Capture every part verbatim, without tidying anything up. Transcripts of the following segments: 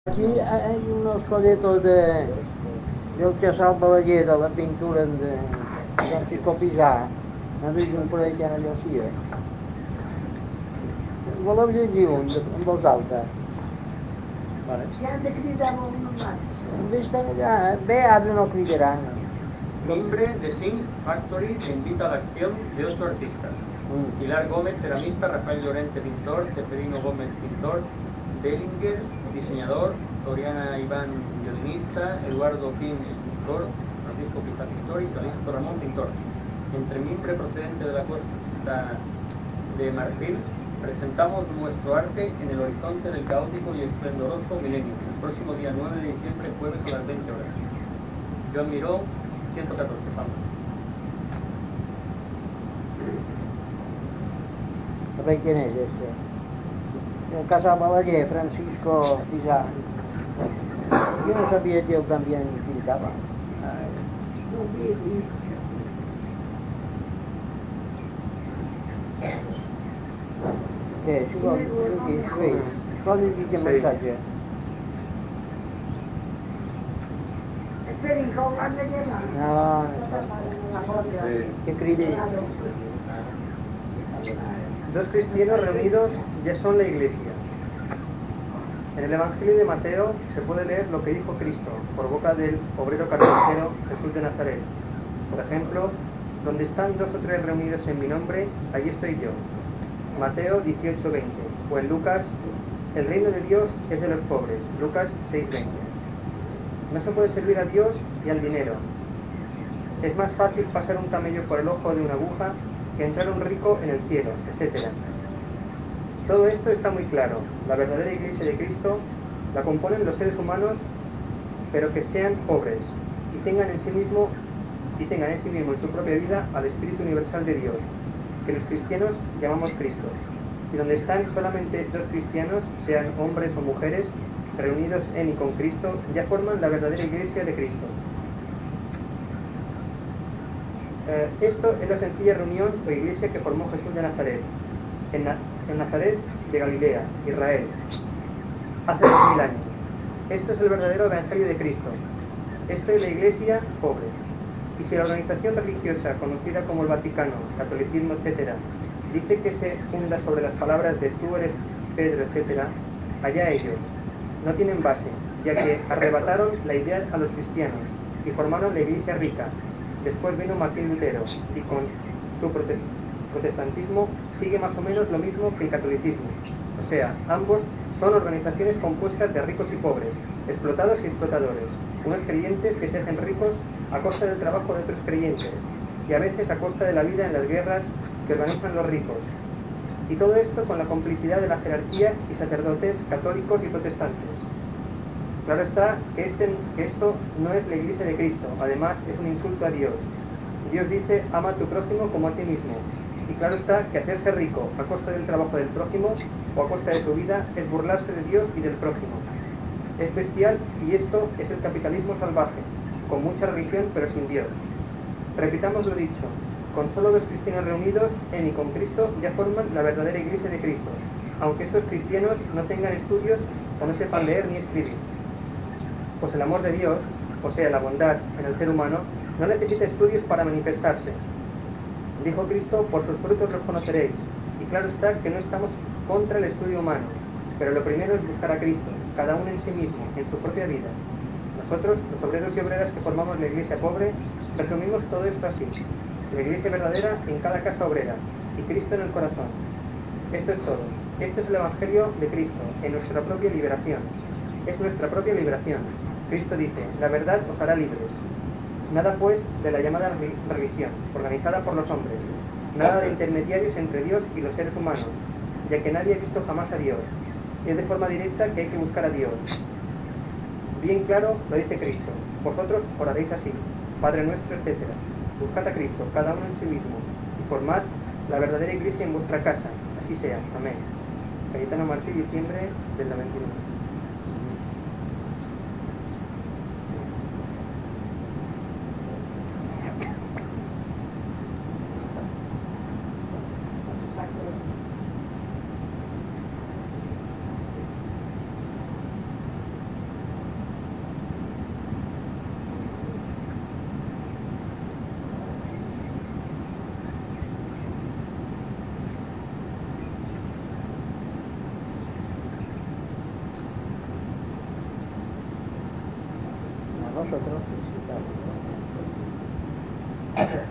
Aquí hay unos folletos de, del Casal Balaguer, de la pintura de Francisco Pizarro. No dicen por ahí que era yo sí, eh? Voleu llegir un de, en voz alta. Vale. Si han de cridar molt normals. Vés-te'n allà, bé, ara no cridaran. Mimbre de Sing Factory te invita a la acción de ocho artistas. Mm. Pilar Gómez, ceramista; Rafael Llorente, pintor; Teferino Gómez, pintor; Bellinger, diseñador; Oriana Iván, violinista; Eduardo Pin, escultor; Francisco Pizarro, pintor; y Calixto Ramón, pintor. Entre mimbre procedente de la costa de Marfil, presentamos nuestro arte en el horizonte del caótico y esplendoroso milenio, el próximo día nueve de diciembre, jueves a las veinte horas. Joan Miró, ciento catorce, Palma. A ver quién es este. El Casal Balaguer, Francisco Pizarro. Yo no sabía que él también pintaba. No vi, vi. Què? Si vol, aquí, sí. Vol dir que missatge. Esperi, que ho han de llevar. No, que cridi. Dos cristianos reunidos ya son la iglesia. En el Evangelio de Mateo se puede leer lo que dijo Cristo por boca del obrero carpintero Jesús de Nazaret. Por ejemplo, donde están dos o tres reunidos en mi nombre, allí estoy yo. Mateo dieciocho veinte. O en Lucas, el reino de Dios es de los pobres. Lucas seis veinte. No se puede servir a Dios y al dinero. Es más fácil pasar un camello por el ojo de una aguja que entrar un rico en el cielo, etcétera. Todo esto está muy claro. La verdadera iglesia de Cristo la componen los seres humanos, pero que sean pobres y tengan en sí mismo y tengan en sí mismo en su propia vida al Espíritu Universal de Dios, que los cristianos llamamos Cristo. Y donde están solamente dos cristianos, sean hombres o mujeres, reunidos en y con Cristo, ya forman la verdadera iglesia de Cristo. Eh, esto es la sencilla reunión o iglesia que formó Jesús de Nazaret, en, Na en Nazaret de Galilea, Israel, hace dos mil años. Esto es el verdadero evangelio de Cristo. Esto es la iglesia pobre. Y si la organización religiosa conocida como el Vaticano, catolicismo, etcétera, dice que se funda sobre las palabras de tú eres Pedro, etcétera, allá ellos. No tienen base, ya que arrebataron la idea a los cristianos y formaron la iglesia rica. Después vino Martín Lutero y con su protestantismo sigue más o menos lo mismo que el catolicismo. O sea, ambos son organizaciones compuestas de ricos y pobres, explotados y explotadores, unos creyentes que se hacen ricos a costa del trabajo de otros creyentes y a veces a costa de la vida en las guerras que organizan los ricos. Y todo esto con la complicidad de la jerarquía y sacerdotes católicos y protestantes. Claro está que, este, que esto no es la iglesia de Cristo, además es un insulto a Dios. Dios dice, ama a tu prójimo como a ti mismo. Y claro está que hacerse rico a costa del trabajo del prójimo o a costa de tu vida es burlarse de Dios y del prójimo. Es bestial y esto es el capitalismo salvaje, con mucha religión pero sin Dios. Repitamos lo dicho, con solo dos cristianos reunidos en y con Cristo ya forman la verdadera iglesia de Cristo, aunque estos cristianos no tengan estudios o no sepan leer ni escribir. Pues el amor de Dios, o sea, la bondad en el ser humano, no necesita estudios para manifestarse. Dijo Cristo, por sus frutos los conoceréis. Y claro está que no estamos contra el estudio humano, pero lo primero es buscar a Cristo, cada uno en sí mismo, en su propia vida. Nosotros, los obreros y obreras que formamos la iglesia pobre, resumimos todo esto así. La iglesia verdadera en cada casa obrera, y Cristo en el corazón. Esto es todo. Esto es el Evangelio de Cristo, en nuestra propia liberación. Es nuestra propia liberación. Cristo dice, la verdad os hará libres. Nada pues de la llamada religión, organizada por los hombres. Nada de intermediarios entre Dios y los seres humanos, ya que nadie ha visto jamás a Dios. Es de forma directa que hay que buscar a Dios. Bien claro lo dice Cristo. Vosotros oraréis así, Padre nuestro, etcétera. Buscad a Cristo, cada uno en sí mismo, y formad la verdadera iglesia en vuestra casa. Así sea. Amén. Cayetano Martí, diciembre del noventa y uno. nosotros visitamos.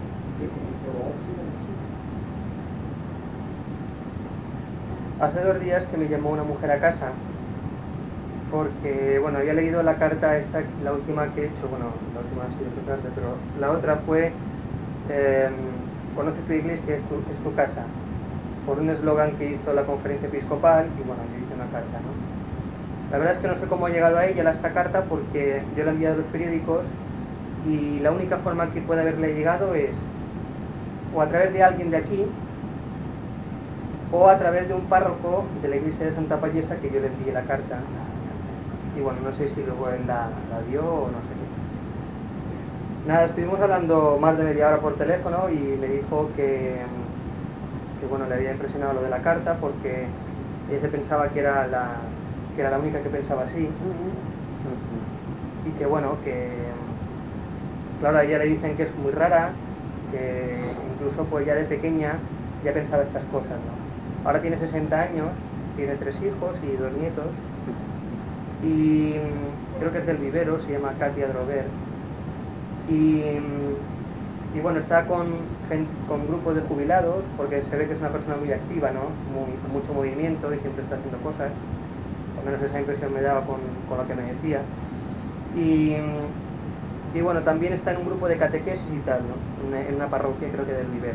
Hace dos días que me llamó una mujer a casa porque, bueno, había leído la carta esta, la última que he hecho, bueno, la última ha sido importante, pero la otra fue eh, conoce tu iglesia, es tu, es tu casa, por un eslogan que hizo la conferencia episcopal, y bueno, yo hice una carta, ¿no? La verdad es que no sé cómo ha llegado a ella esta carta porque yo la he enviado a los periódicos y la única forma que puede haberle llegado es o a través de alguien de aquí o a través de un párroco de la iglesia de Santa Payesa que yo le envié la carta. Y bueno, no sé si luego él la, la dio o no sé qué. Nada, estuvimos hablando más de media hora por teléfono y me dijo que, que bueno, le había impresionado lo de la carta porque ella se pensaba que era la, que era la única que pensaba así. Y que bueno, que claro, a ella le dicen que es muy rara, que incluso pues ya de pequeña ya pensaba estas cosas, ¿no? Ahora tiene sesenta años, tiene tres hijos y dos nietos, y creo que es del vivero, se llama Katia Drover, y, y bueno, está con, con grupos de jubilados, porque se ve que es una persona muy activa, ¿no? Muy, con mucho movimiento y siempre está haciendo cosas, al menos esa impresión me daba con, con lo que me decía, y, y bueno, también está en un grupo de catequesis y tal, ¿no? En una parroquia creo que del vivero.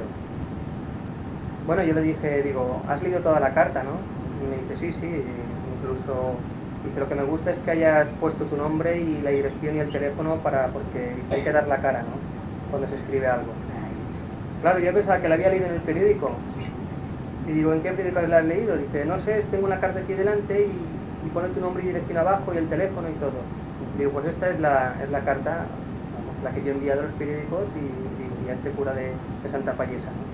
Bueno, yo le dije, digo, ¿has leído toda la carta, no? Y me dice, sí, sí, incluso, dice, lo que me gusta es que hayas puesto tu nombre y la dirección y el teléfono para, porque hay que dar la cara, ¿no? Cuando se escribe algo. Claro, yo pensaba que la había leído en el periódico. Y digo, ¿en qué periódico la has leído? Dice, no sé, tengo una carta aquí delante y, y pone tu nombre y dirección abajo y el teléfono y todo. Digo, pues esta es la, es la carta, vamos, la que yo he enviado a los periódicos y, y, y a este cura de, de Santa Payesa, ¿no?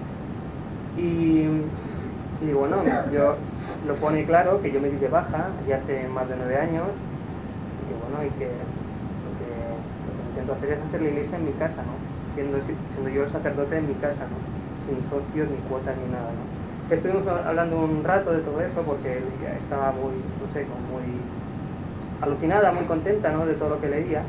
Y, y digo, bueno, yo lo pone claro que yo me di de baja ya hace más de nueve años y que bueno, y que lo que, lo que intento hacer es hacer la iglesia en mi casa, ¿no? Siendo, siendo yo el sacerdote en mi casa, ¿no? Sin socios, ni cuotas, ni nada, ¿no? Estuvimos hablando un rato de todo eso porque ella estaba muy, no sé, como muy alucinada, muy contenta, ¿no? De todo lo que leía.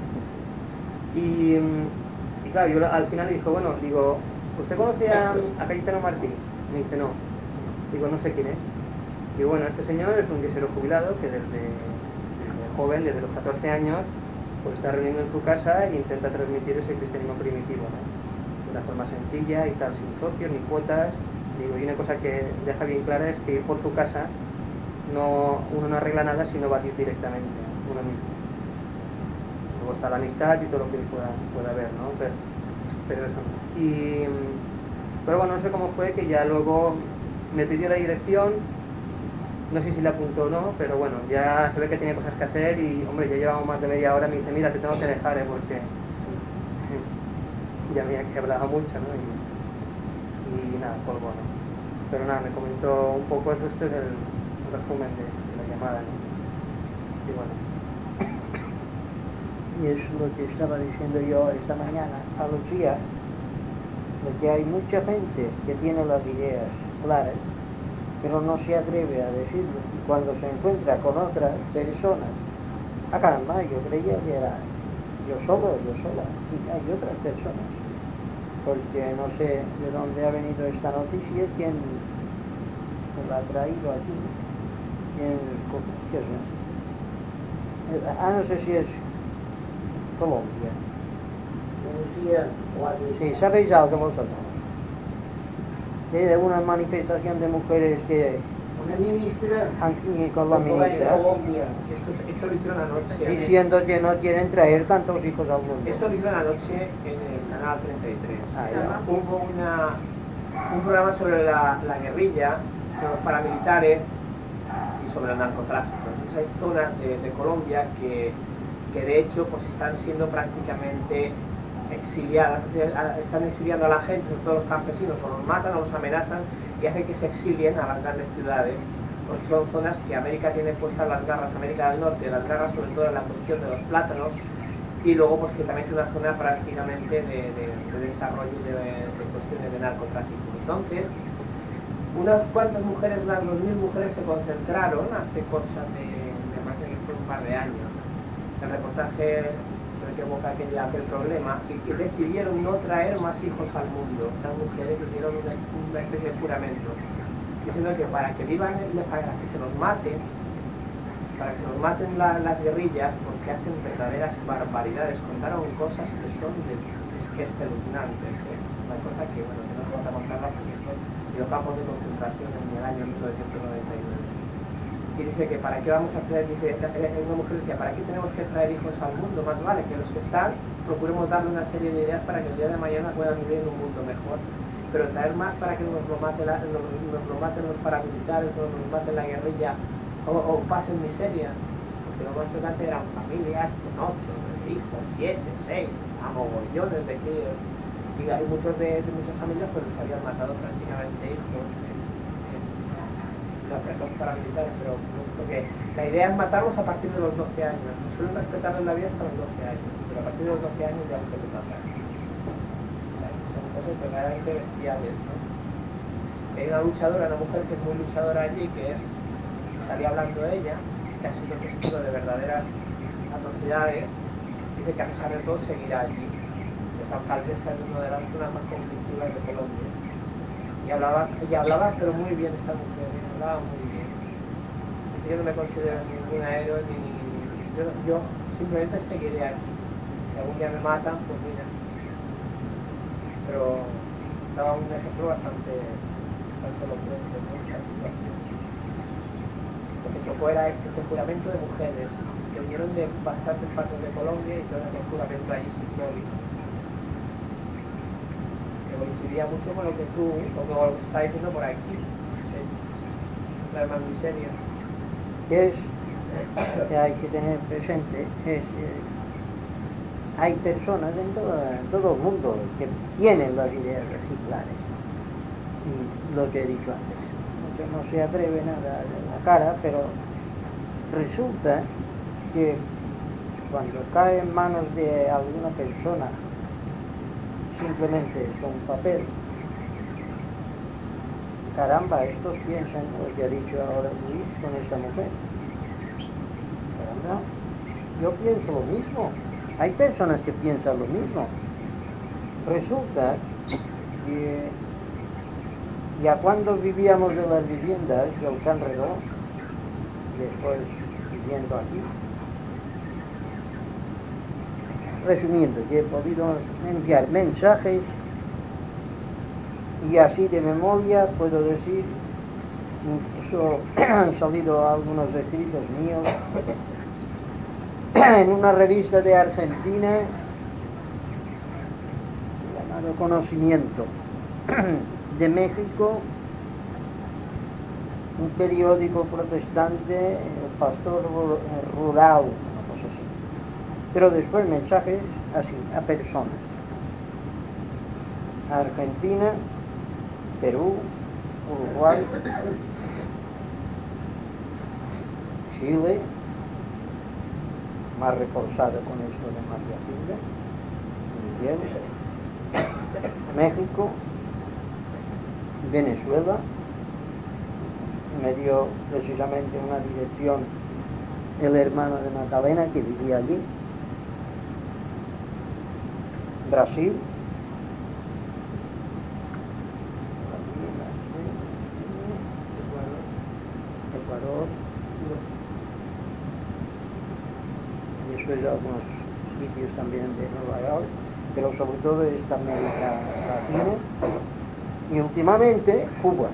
Y, y claro, yo al final le dijo, bueno, digo, ¿usted conoce a, a Cayetano Martín? Me dice, no. Digo, no sé quién es. Digo, bueno, este señor es un yesero jubilado que desde, desde joven, desde los catorce años, pues está reuniendo en su casa e intenta transmitir ese cristianismo primitivo, ¿no? De una forma sencilla y tal, sin socios ni cuotas. Digo, y una cosa que deja bien clara es que ir por su casa, no, uno no arregla nada si no va a ir directamente uno mismo. Luego está la amistad y todo lo que pueda, pueda haber, ¿no? Pero, pero eso no. Y, pero bueno, no sé cómo fue que ya luego me pidió la dirección, no sé si la apuntó o no, pero bueno, ya se ve que tenía cosas que hacer y, hombre, ya llevamos más de media hora, me dice, mira, te tengo que dejar, ¿eh? Porque ya me he hablado mucho, ¿no? Y, y nada, colgó, ¿no? Pero nada, me comentó un poco eso, este es el, el resumen de, de la llamada, ¿no? Y bueno. Y es lo que estaba diciendo yo esta mañana a Lucía, de que hay mucha gente que tiene las ideas claras, pero no se atreve a decirlo. Y cuando se encuentra con otras personas, ah caramba, yo creía que era yo solo, yo sola, y hay otras personas, porque no sé de dónde ha venido esta noticia, quién me la ha traído aquí, quién, qué sé, ah, no sé si es Colombia. Sí, ¿sabéis algo vosotros? Sí, de una manifestación de mujeres que Una ministra han con la ministra Colombia. Esto, esto lo hicieron anoche. diciendo que no quieren traer tantos hijos al mundo. Esto lo hicieron anoche en el canal treinta y tres. Ah, ya. Hubo una, un programa sobre la, la guerrilla, sobre los paramilitares y sobre el narcotráfico. Entonces hay zonas de, de Colombia que, que de hecho pues están siendo prácticamente exiliadas, están exiliando a la gente, sobre todo los campesinos, o los matan o los amenazan y hacen que se exilien a las grandes ciudades, porque son zonas que América tiene puestas las garras, América del Norte, las garras sobre todo en la cuestión de los plátanos, y luego pues que también es una zona prácticamente de, de, de desarrollo de, de cuestiones de narcotráfico. Entonces, unas cuantas mujeres, unas dos mil mujeres se concentraron hace cosa de, me parece que fue un par de años. El reportaje se ve que evoca aquel, aquel problema, y que decidieron no traer más hijos al mundo. Estas mujeres hicieron una, una especie de juramento, diciendo que para que vivan, para que se los maten, para que se los maten la, las guerrillas, porque hacen verdaderas barbaridades. Contaron cosas que son de, es, que espeluznantes, ¿eh? Una cosa que, bueno, que no se va a contarla porque esto de los campos de concentración en el año mil novecientos noventa y nueve. Y dice que para qué vamos a traer, dice, una mujer decía, ¿para qué tenemos que traer hijos al mundo? Más vale que los que están, procuremos darle una serie de ideas para que el día de mañana puedan vivir en un mundo mejor. Pero traer más para que nos lo, mate la, nos, nos lo maten los paramilitares, nos, nos maten la guerrilla, o, o pasen miseria. Porque lo más chocante eran familias con ocho, nueve hijos, siete, seis, a mogollones de críos. Y hay muchos de, de muchas familias pues les habían matado prácticamente hijos. Los paramilitares, pero porque la idea es matarlos a partir de los doce años. Suelen respetarles la vida hasta los doce años, pero a partir de los doce años ya los pueden matar. O sea, son cosas verdaderamente bestiales, ¿no? Hay una luchadora, una mujer que es muy luchadora allí, que es, salía hablando de ella, que ha sido testigo de verdaderas atrocidades, dice que a pesar de todo seguirá allí. Es la alcaldesa de una de las zonas más conflictivas de Colombia. Y hablaba, ella hablaba, pero muy bien esta mujer, ¿eh? Hablaba muy bien. Así que no me considero ningún héroe, ni, ni, ni yo, yo simplemente seguiré aquí. Si algún día me matan, pues mira. Pero daba un ejemplo bastante, bastante elocuente en muchas situaciones. Lo que chocó era esto, este juramento de mujeres que vinieron de bastantes partes de Colombia y todo el juramento allí simbólico. Coincidiría mucho con lo que tú, o con lo que está diciendo por aquí, es la más miseria. Que es, que hay que tener presente, es, eh, hay personas en todo, en todo el mundo que tienen las ideas así claras, y lo que he dicho antes, muchos no se atreven a dar la cara, pero resulta que cuando cae en manos de alguna persona simplemente es un papel, caramba, estos piensan lo que ha dicho ahora Luis con esta mujer, caramba, yo pienso lo mismo, hay personas que piensan lo mismo. Resulta que ya cuando vivíamos en las viviendas del Canredó, después viviendo aquí, resumiendo, que he podido enviar mensajes y así de memoria puedo decir, incluso han salido algunos escritos míos en una revista de Argentina llamado Conocimiento, de México, un periódico protestante, El Pastor Rural, pero después mensajes así, a personas. Argentina, Perú, Uruguay, Chile, más reforzado con esto de María Hilda, México, Venezuela, me dio precisamente una dirección el hermano de Magdalena que vivía allí, Brasil, Ecuador, y después algunos sitios también de Nueva York, pero sobre todo esta América Latina, y últimamente Cuba.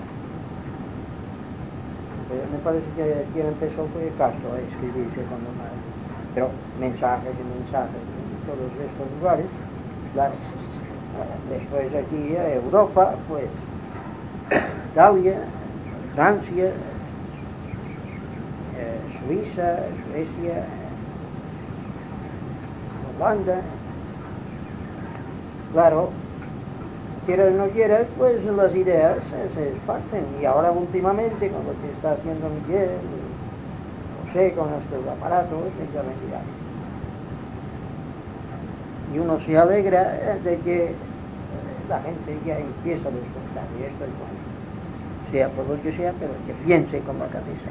Me parece que quien empezó fue Castro a escribirse con una, pero mensajes y mensajes en todos estos lugares. Claro, después aquí a Europa, pues Italia, Francia, eh, Suiza, Suecia, Holanda. Claro, quieras o no quieras, pues las ideas se esparcen. Y ahora últimamente, con lo que está haciendo Miguel, José, con estos aparatos de realidad. Y uno se alegra de que la gente ya empieza a despertar, y esto es bueno, sea por lo que sea, pero que piense con la cabeza.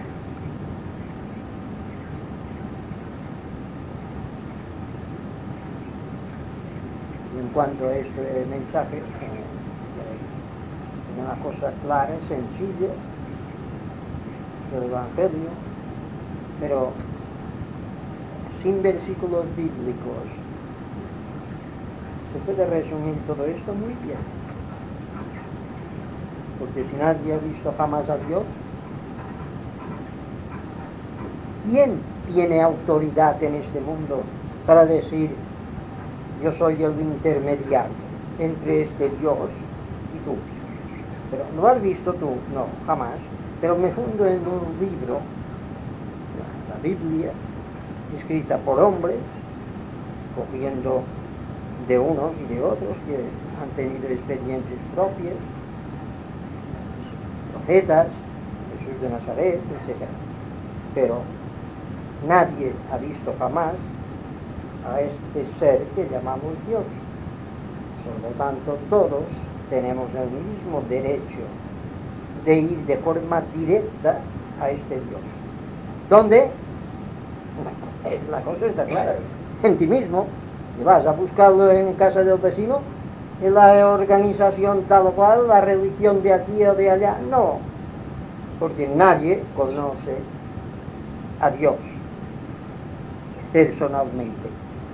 en cuanto a este mensaje, eh, una cosa clara, sencilla del Evangelio, pero sin versículos bíblicos se puede resumir todo esto muy bien, porque si nadie ha visto jamás a Dios, ¿quién tiene autoridad en este mundo para decir yo soy el intermediario entre este Dios y tú? Pero ¿lo has visto tú? No, jamás. Pero me fundo en un libro, la, la Biblia, escrita por hombres, cogiendo de unos y de otros que han tenido experiencias propias, profetas, Jesús de Nazaret, etcétera. Pero nadie ha visto jamás a este ser que llamamos Dios. Por lo tanto, todos tenemos el mismo derecho de ir de forma directa a este Dios. ¿Dónde? La cosa está clara. En ti mismo. Y vas a buscarlo en casa del vecino, en la organización tal o cual, la religión de aquí o de allá. No. Porque nadie conoce a Dios personalmente.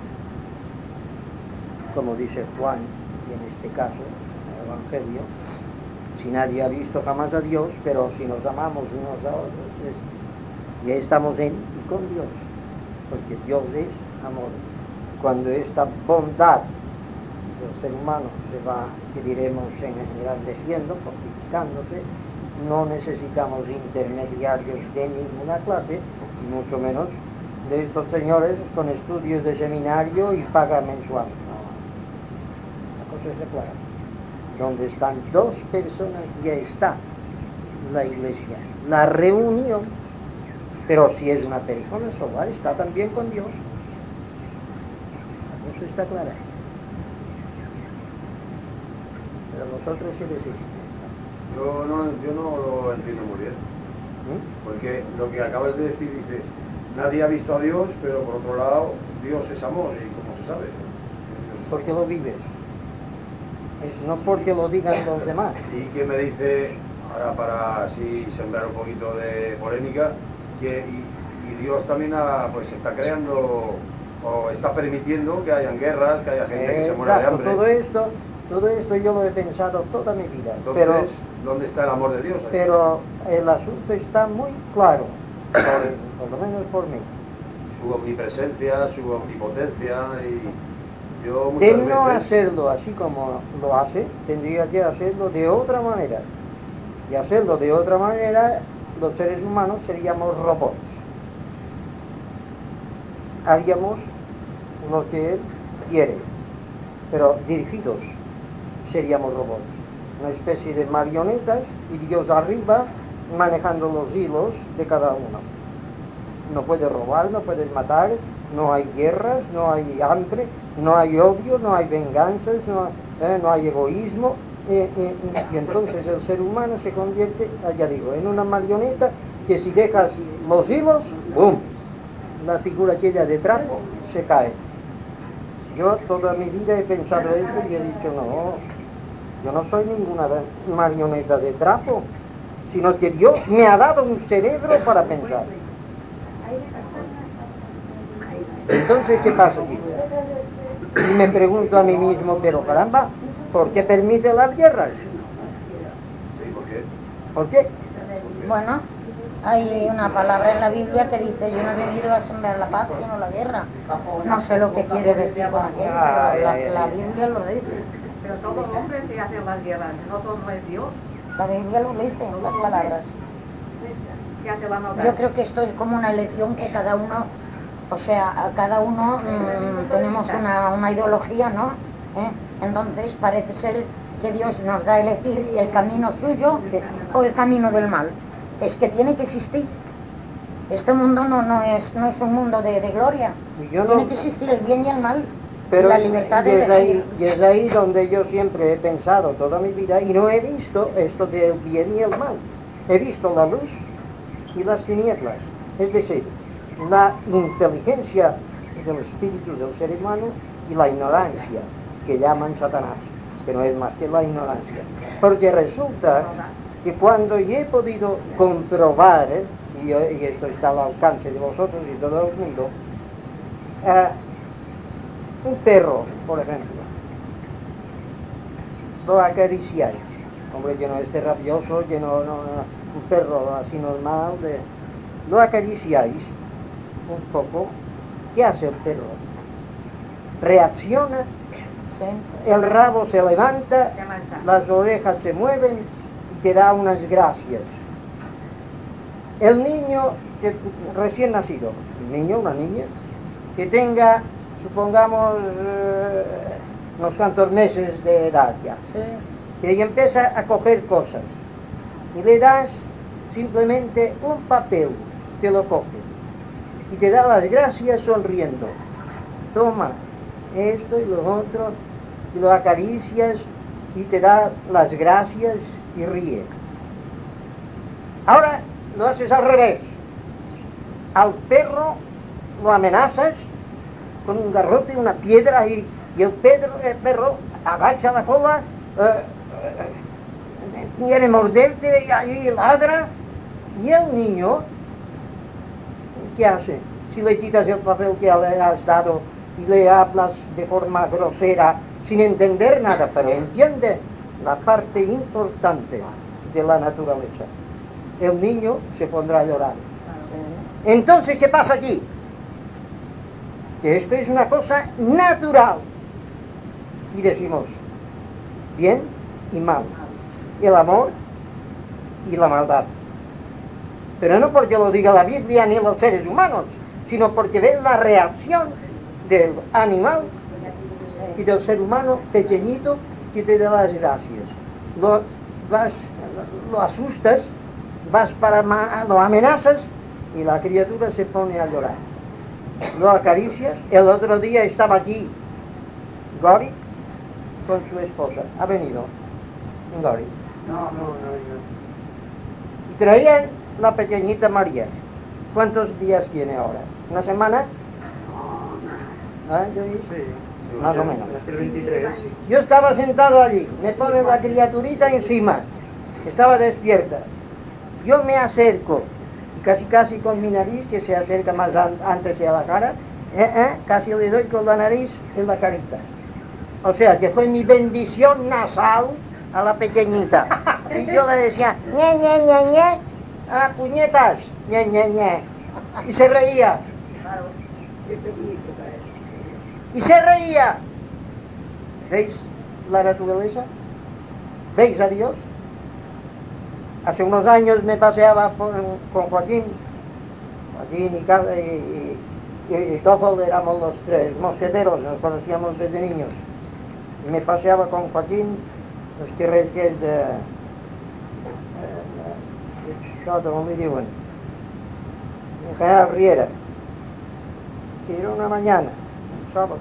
Como dice Juan, y en este caso, en el Evangelio, si nadie ha visto jamás a Dios, pero si nos amamos unos a otros, es, ya estamos en y con Dios, porque Dios es amor. Cuando esta bondad del ser humano se va, que diremos en general, desciendo, fortificándose, no necesitamos intermediarios de ninguna clase, y mucho menos de estos señores con estudios de seminario y paga mensual. No. La cosa es clara. Donde están dos personas ya está la iglesia, la reunión. Pero si es una persona sola, está también con Dios. La cosa está clara. Pero vosotros sí decís. Yo no, yo no lo entiendo muy bien. ¿Mm? Porque lo que acabas de decir, dices, nadie ha visto a Dios, pero por otro lado, Dios es amor. ¿Y cómo se sabe? Dios es Porque lo vives. Es no porque lo digan los demás. ¿Y quién me dice, ahora para así sembrar un poquito de polémica, que y, y Dios también ha, pues está creando o está permitiendo que hayan guerras, que haya gente que se muera de hambre? Todo esto, todo esto yo lo he pensado toda mi vida. Entonces, pero, ¿dónde está el amor de Dios ahí? Pero el asunto está muy claro, por, por lo menos por mí. Su omnipresencia, su omnipotencia y... Yo De muchas no veces... hacerlo así como lo hace, tendría que hacerlo de otra manera. Y hacerlo de otra manera, los seres humanos seríamos robots. Haríamos lo que él quiere, pero dirigidos seríamos robots. Una especie de marionetas y Dios arriba manejando los hilos de cada uno. No puedes robar, no puedes matar, no hay guerras, no hay hambre, no hay odio, no hay venganzas, no, eh, no hay egoísmo, eh, eh, y entonces el ser humano se convierte, ya digo, en una marioneta que si dejas los hilos, ¡bum!, la figura aquella de trapo se cae. Yo toda mi vida he pensado esto y he dicho, no, yo no soy ninguna marioneta de trapo, sino que Dios me ha dado un cerebro para pensar. Entonces, ¿qué pasa aquí? Y me pregunto a mí mismo, pero caramba, ¿por qué permite las guerras? Sí, ¿por qué? ¿Por qué? Bueno, hay una palabra en la Biblia que dice, yo no he venido a sembrar la paz, sino la guerra. No sé lo que quiere decir con aquello, pero la, la Biblia lo dice. Pero son los hombres que hacen las guerras, no son no es Dios. La Biblia lo dice, las palabras. Que hace la maldad. Yo creo que esto es como una elección que cada uno, o sea, a cada uno mmm, tenemos una, una ideología, ¿no? ¿Eh? Entonces parece ser que Dios nos da a elegir el camino suyo o el camino del mal. Es que tiene que existir. Este mundo no, no, es, no es un mundo de, de gloria. Yo no, tiene que existir el bien y el mal. pero la libertad de y es, ahí, elegir. y es ahí donde yo siempre he pensado toda mi vida y no he visto esto del bien y el mal. He visto la luz y las tinieblas. Es decir, la inteligencia del espíritu del ser humano y la ignorancia que llaman Satanás, que no es más que la ignorancia. Porque resulta que cuando yo he podido comprobar, ¿eh? y, yo, y esto está al alcance de vosotros y de todo el mundo, eh, un perro, por ejemplo, lo acariciáis, hombre, que no esté rabioso, que no, no, no, un perro así normal, de, lo acariciáis un poco, ¿qué hace el perro? Reacciona, Sí. el rabo se levanta, las orejas se mueven y te da unas gracias. El niño que recién nacido, un niño, una niña, que tenga, supongamos, eh, unos cuantos meses de edad ya, Sí. que empieza a coger cosas y le das simplemente un papel, te lo coge y te da las gracias sonriendo. Toma esto y lo otro, y lo acaricias y te da las gracias y ríe. Ahora lo haces al revés. Al perro lo amenazas con un garrote, una piedra, y, y el, perro, el perro agacha la cola, eh, eh, quiere morderte y allí ladra. Y el niño, ¿qué hace? Si le quitas el papel que le has dado y le hablas de forma grosera, sin entender nada, pero entiende la parte importante de la naturaleza, el niño se pondrá a llorar. Sí. Entonces, ¿qué pasa aquí? Que esto es una cosa natural. Y decimos, bien y mal, el amor y la maldad. Pero no porque lo diga la Biblia ni los seres humanos, sino porque ves la reacción del animal y del ser humano pequeñito que te da las gracias. Lo, vas, lo asustas, vas para lo amenazas y la criatura se pone a llorar. Lo acaricias. El otro día estaba aquí Gori con su esposa. Ha venido Gori. No, no, no, no. Y traían la pequeñita María. ¿Cuántos días tiene ahora? ¿Una semana? ¿Ah, yo vi? Sí. Más o menos. Nació el veintitrés. Yo estaba sentado allí, me pone la criaturita encima, estaba despierta. Yo me acerco, casi casi con mi nariz, que se acerca más an antes a la cara, eh, eh, casi le doy con la nariz en la carita. O sea, que fue mi bendición nasal a la pequeñita. Y yo le decía, ñe, ñe, ñe, ñe, ah, puñetas, ñe, ñe, ñe. Y se reía. Y se reía. ¿Veis la naturaleza? ¿Veis a Dios? Hace unos años me paseaba por, con Joaquín, Joaquín y Carlos y, y, y Toffel, éramos los tres mosqueteros, nos conocíamos desde niños. Y me paseaba con Joaquín, los tirretes de... Shot only doing. En General Riera. Y era una mañana, un sábado.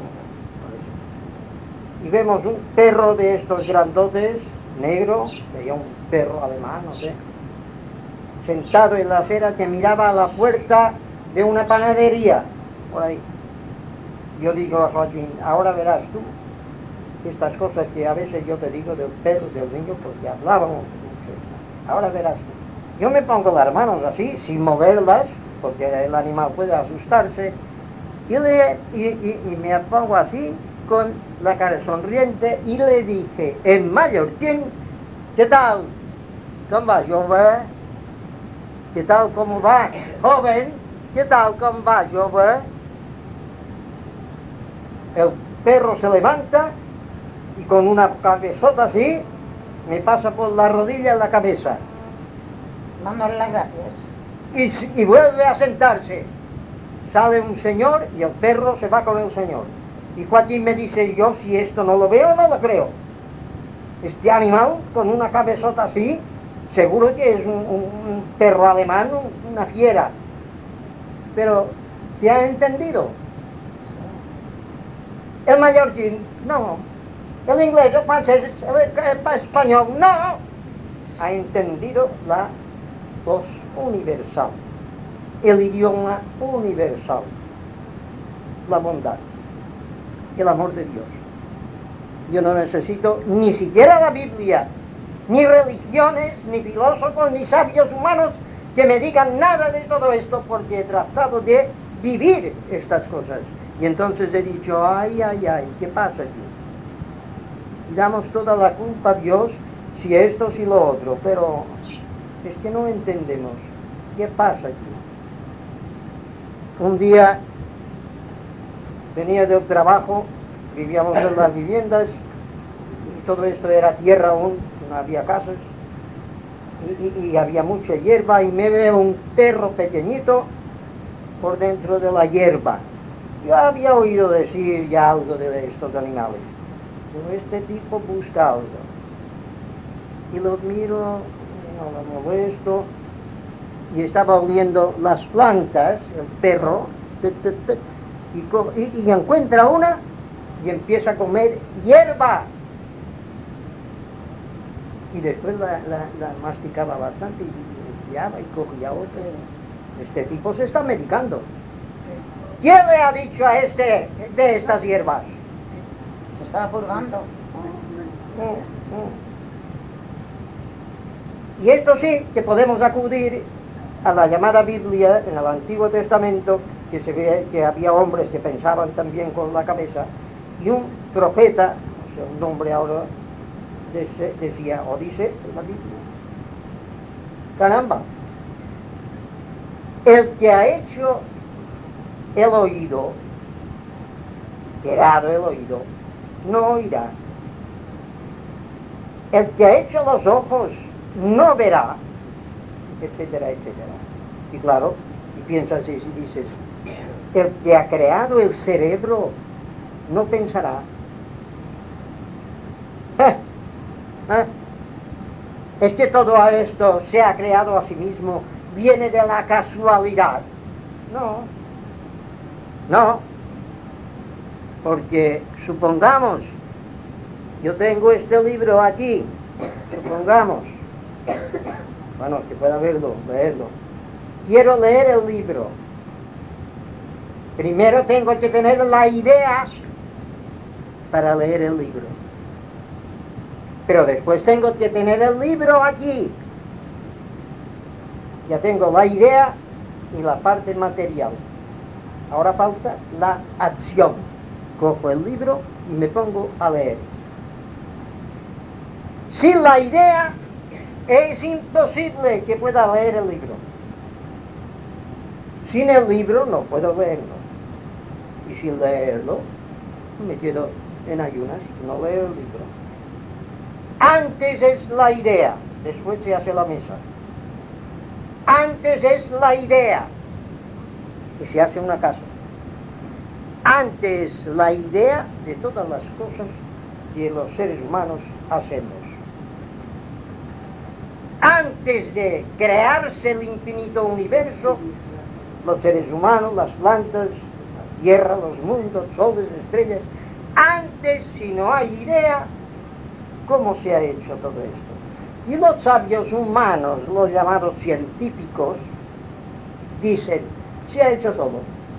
Y vemos un perro de estos grandotes, negro, veía un perro alemán, no sé, sentado en la acera que miraba a la puerta de una panadería, por ahí. Yo digo a Joaquín, ahora verás tú estas cosas que a veces yo te digo del perro, del niño, porque hablábamos mucho. Ahora verás tú. Yo me pongo las manos así, sin moverlas, porque el animal puede asustarse, y, le, y, y, y me pongo así, con la cara sonriente, y le dije en mallorquín, ¿qué tal? ¿Cómo va, jove? ¿Qué tal, cómo va, joven? ¿Qué tal, cómo va, jove? El perro se levanta y con una cabezota así me pasa por la rodilla en la cabeza. Dándole las gracias. Y, y vuelve a sentarse. Sale un señor y el perro se va con el señor. Y Joaquín me dice, yo si esto no lo veo, no lo creo. Este animal con una cabezota así, seguro que es un, un, un perro alemán, una fiera. Pero, ¿te ha entendido? El mallorquín, no. El inglés, el francés, el, el español, no. Ha entendido la voz universal, el idioma universal, la bondad, el amor de Dios. Yo no necesito ni siquiera la Biblia, ni religiones, ni filósofos, ni sabios humanos que me digan nada de todo esto, porque he tratado de vivir estas cosas. Y entonces he dicho, ay, ay, ay, ¿qué pasa aquí? Y damos toda la culpa a Dios, si esto, si lo otro, pero es que no entendemos. ¿Qué pasa aquí? Un día venía del trabajo, vivíamos en las viviendas, y todo esto era tierra aún, no había casas, y, y, y había mucha hierba, y me veo un perro pequeñito por dentro de la hierba. Yo había oído decir ya algo de estos animales, pero este tipo busca algo. Y lo miro, no lo molesto, y estaba oliendo las plantas, el perro, y, co y, y encuentra una y empieza a comer hierba. Y después la, la, la masticaba bastante y limpiaba y cogía otra. Este tipo se está medicando. ¿Quién le ha dicho a este de estas hierbas? Se estaba purgando. Y esto sí que podemos acudir a la llamada Biblia en el Antiguo Testamento, que se ve que había hombres que pensaban también con la cabeza, y un profeta, no sé un nombre ahora, decía, o dice en la Biblia, caramba, el que ha hecho el oído, creado el oído, no oirá. El que ha hecho los ojos, no verá, etcétera, etcétera. Y claro, y piensas y dices, el que ha creado el cerebro, no pensará. ¿Eh? ¿Eh? Es que todo esto se ha creado a sí mismo, viene de la casualidad. No, no, porque supongamos, yo tengo este libro aquí, supongamos, bueno, que pueda verlo, leerlo, quiero leer el libro, primero tengo que tener la idea para leer el libro, pero después tengo que tener el libro aquí, ya tengo la idea y la parte material, ahora falta la acción, cojo el libro y me pongo a leer. Sin la idea es imposible que pueda leer el libro. Sin el libro no puedo leerlo. Y sin leerlo me quedo en ayunas, no leo el libro. Antes es la idea, después se hace la mesa. Antes es la idea y se hace una casa. Antes la idea de todas las cosas que los seres humanos hacemos. Antes de crearse el infinito universo, los seres humanos, las plantas, la tierra, los mundos, soles, estrellas, antes, si no hay idea, ¿cómo se ha hecho todo esto? Y los sabios humanos, los llamados científicos, dicen, se ha hecho solo.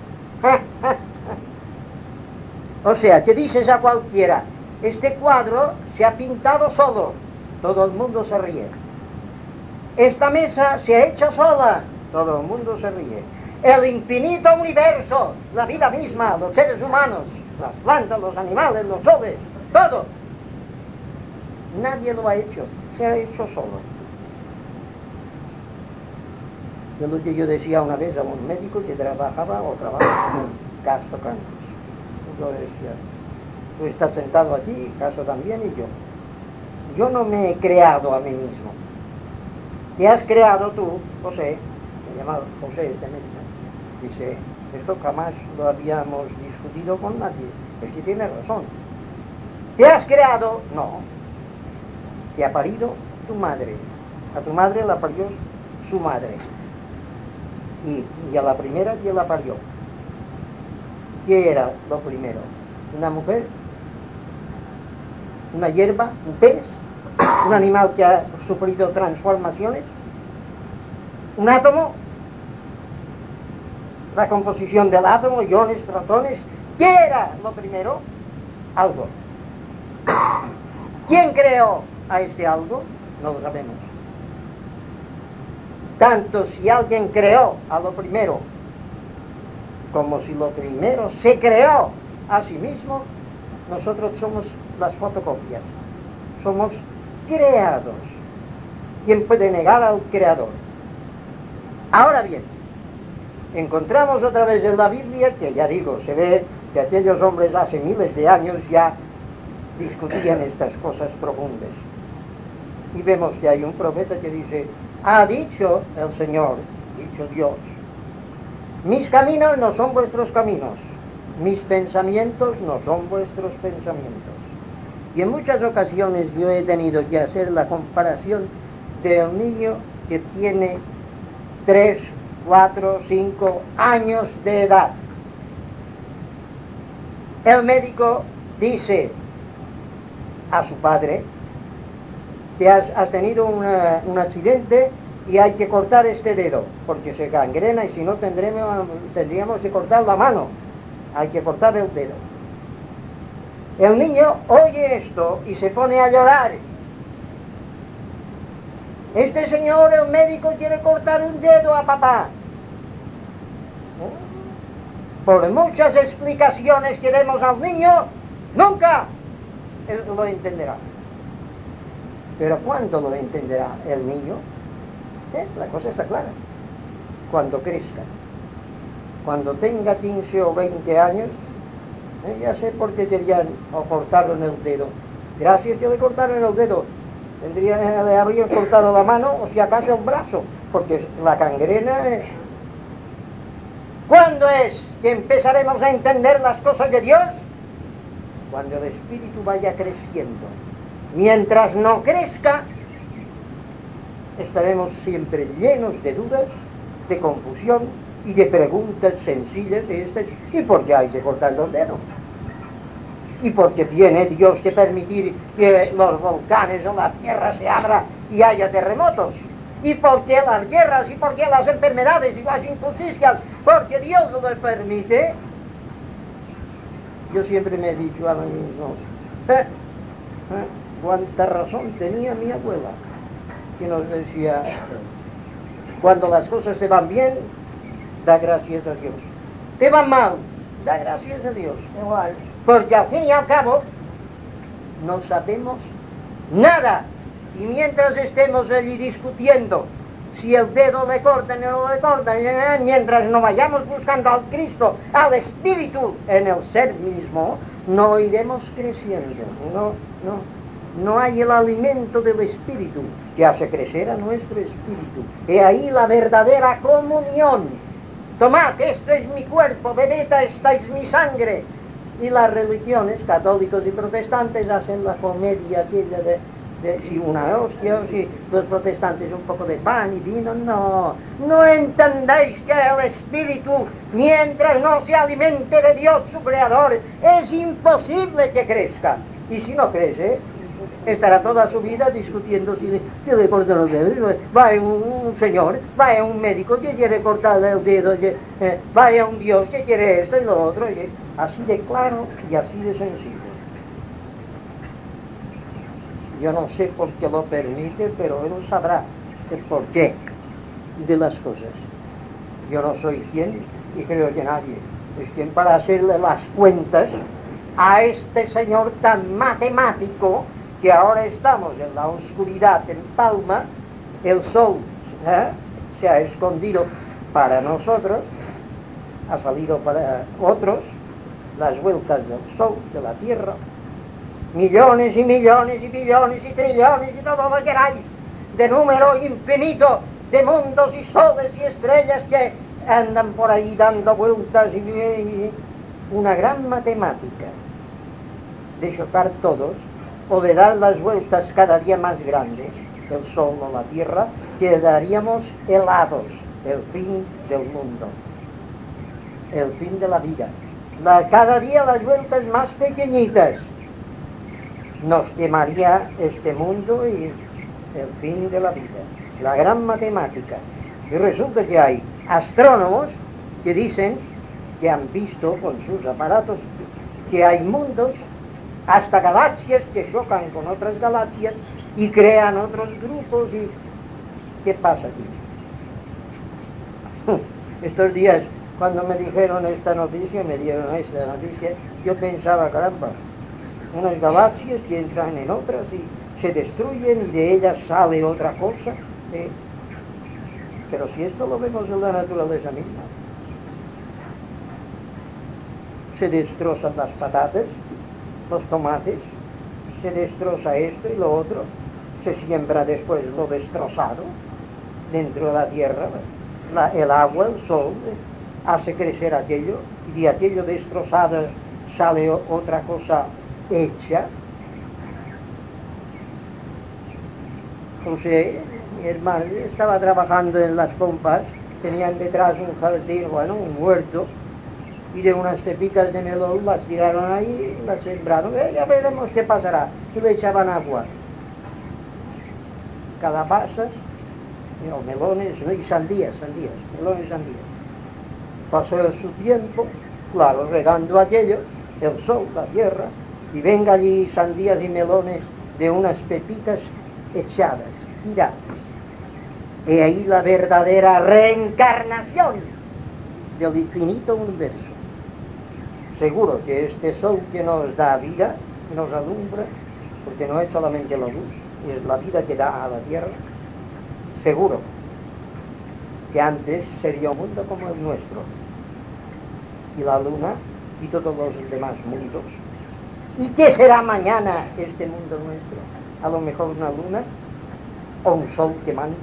O sea, que dices a cualquiera, este cuadro se ha pintado solo, todo el mundo se ríe. Esta mesa se ha hecho sola, todo el mundo se ríe. El infinito universo, la vida misma, los seres humanos, las plantas, los animales, los soles, todo. Nadie lo ha hecho, se ha hecho solo. Es lo que yo decía una vez a un médico que trabajaba o trabaja con Castro Campos. Yo decía, tú estás sentado aquí, Castro también y yo. Yo no me he creado a mí mismo. Te has creado tú, José, me llamaba José este médico. Dice, esto jamás lo habíamos discutido con nadie. Es que tiene razón. ¿Te has creado? No. Te ha parido tu madre. A tu madre la parió su madre. Y, y a la primera, ¿quién la parió? ¿Qué era lo primero? ¿Una mujer? ¿Una hierba? ¿Un pez? ¿Un animal que ha sufrido transformaciones? ¿Un átomo? La composición del átomo, iones, protones. ¿Qué era lo primero? Algo. ¿Quién creó a este algo? No lo sabemos. Tanto si alguien creó a lo primero, como si lo primero se creó a sí mismo, nosotros somos las fotocopias. Somos creados. ¿Quién puede negar al creador? Ahora bien, encontramos otra vez en la Biblia que, ya digo, se ve que aquellos hombres hace miles de años ya discutían estas cosas profundas. Y vemos que hay un profeta que dice: ha dicho el Señor, dicho Dios, mis caminos no son vuestros caminos, mis pensamientos no son vuestros pensamientos. Y en muchas ocasiones yo he tenido que hacer la comparación del niño que tiene tres, cuatro, cinco años de edad. El médico dice a su padre que has, has tenido una, un accidente y hay que cortar este dedo porque se gangrena y si no tendremos, tendríamos que cortar la mano, hay que cortar el dedo. El niño oye esto y se pone a llorar. Este señor, el médico, quiere cortar un dedo a papá. Por muchas explicaciones que demos al niño, nunca él lo entenderá. Pero ¿cuándo lo entenderá el niño? ¿Eh? La cosa está clara. Cuando crezca. Cuando tenga quince o veinte años, ¿eh? Ya sé por qué querían o cortaron el dedo. Gracias que le cortaron el dedo. Tendrían, le habrían cortado la mano o si acaso el brazo, porque la gangrena es... ¿Cuándo es que empezaremos a entender las cosas de Dios? Cuando el espíritu vaya creciendo. Mientras no crezca, estaremos siempre llenos de dudas, de confusión y de preguntas sencillas de estas. ¿Y por qué hay que cortar los dedos? ¿Y por qué tiene Dios que permitir que los volcanes o la tierra se abra y haya terremotos? ¿Y por qué las guerras? ¿Y por qué las enfermedades y las injusticias? ¿Porque Dios lo permite? Yo siempre me he dicho a mí mismo, ¿eh? ¿Eh? cuánta razón tenía mi abuela, que nos decía, cuando las cosas te van bien, da gracias a Dios. Te van mal, da gracias a Dios. Igual. Porque al fin y al cabo, no sabemos nada. Y mientras estemos allí discutiendo si el dedo le cortan o no le cortan, mientras no vayamos buscando al Cristo, al Espíritu en el ser mismo, no iremos creciendo. No, no. No hay el alimento del Espíritu que hace crecer a nuestro Espíritu. Y ahí la verdadera comunión. Tomad, este es mi cuerpo, bebed, esta es mi sangre. Y las religiones, católicos y protestantes, hacen la comedia aquella de, de si una hostia, o si los protestantes un poco de pan y vino. No, no entendéis que el Espíritu, mientras no se alimente de Dios su Creador, es imposible que crezca. Y si no crece, estará toda su vida discutiendo si le, si le cortan los dedos. Vaya un, un señor, vaya un médico que quiere cortarle el dedo, que, eh, vaya un Dios que quiere esto y lo otro. Y así de claro y así de sencillo. Yo no sé por qué lo permite, pero él sabrá el porqué de las cosas. Yo no soy quien, y creo que nadie es quien para hacerle las cuentas a este señor tan matemático, que ahora estamos en la oscuridad en Palma, el sol ¿eh? se ha escondido para nosotros, ha salido para otros, las vueltas del sol, de la tierra, millones y millones y billones y trillones y todo lo que queráis, de número infinito de mundos y soles y estrellas que andan por ahí dando vueltas y, y una gran matemática de chocar todos, o de dar las vueltas cada día más grandes, el sol o la tierra, quedaríamos helados, el fin del mundo, el fin de la vida. La, cada día las vueltas más pequeñitas, nos quemaría este mundo y el fin de la vida, la gran matemática. Y resulta que hay astrónomos que dicen que han visto con sus aparatos que hay mundos hasta galaxias que chocan con otras galaxias y crean otros grupos. Y ¿qué pasa aquí? Estos días, cuando me dijeron esta noticia, me dieron esta noticia, yo pensaba, caramba, unas galaxias que entran en otras y se destruyen y de ellas sale otra cosa. ¿eh? Pero si esto lo vemos en la naturaleza misma, se destrozan las patatas, los tomates, se destroza esto y lo otro, se siembra después lo destrozado dentro de la tierra, la, el agua, el sol, hace crecer aquello, y de aquello destrozado sale otra cosa hecha. José, mi hermano, estaba trabajando en las pompas, tenían detrás un jardín, bueno, un huerto, y de unas pepitas de melón las tiraron ahí, las sembraron, eh, ya veremos qué pasará, y le echaban agua. Calabazas, no, melones, no, y sandías, sandías, melones y sandías. Pasó su tiempo, claro, regando aquello, el sol, la tierra, y venga allí sandías y melones de unas pepitas echadas, tiradas. Y ahí la verdadera reencarnación del infinito universo. Seguro que este sol que nos da vida, que nos alumbra, porque no es solamente la luz, es la vida que da a la tierra, seguro que antes sería un mundo como el nuestro, y la luna y todos los demás mundos. ¿Y qué será mañana este mundo nuestro? A lo mejor una luna o un sol quemando.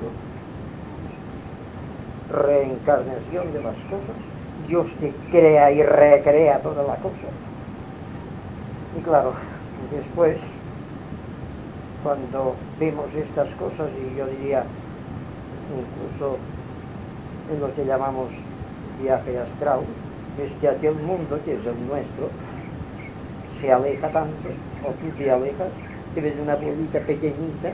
Reencarnación de las cosas. Dios que crea y recrea toda la cosa. Y claro, después, cuando vemos estas cosas, y yo diría, incluso en lo que llamamos viaje astral, es que aquel mundo que es el nuestro se aleja tanto, o tú te alejas, que ves una bolita pequeñita.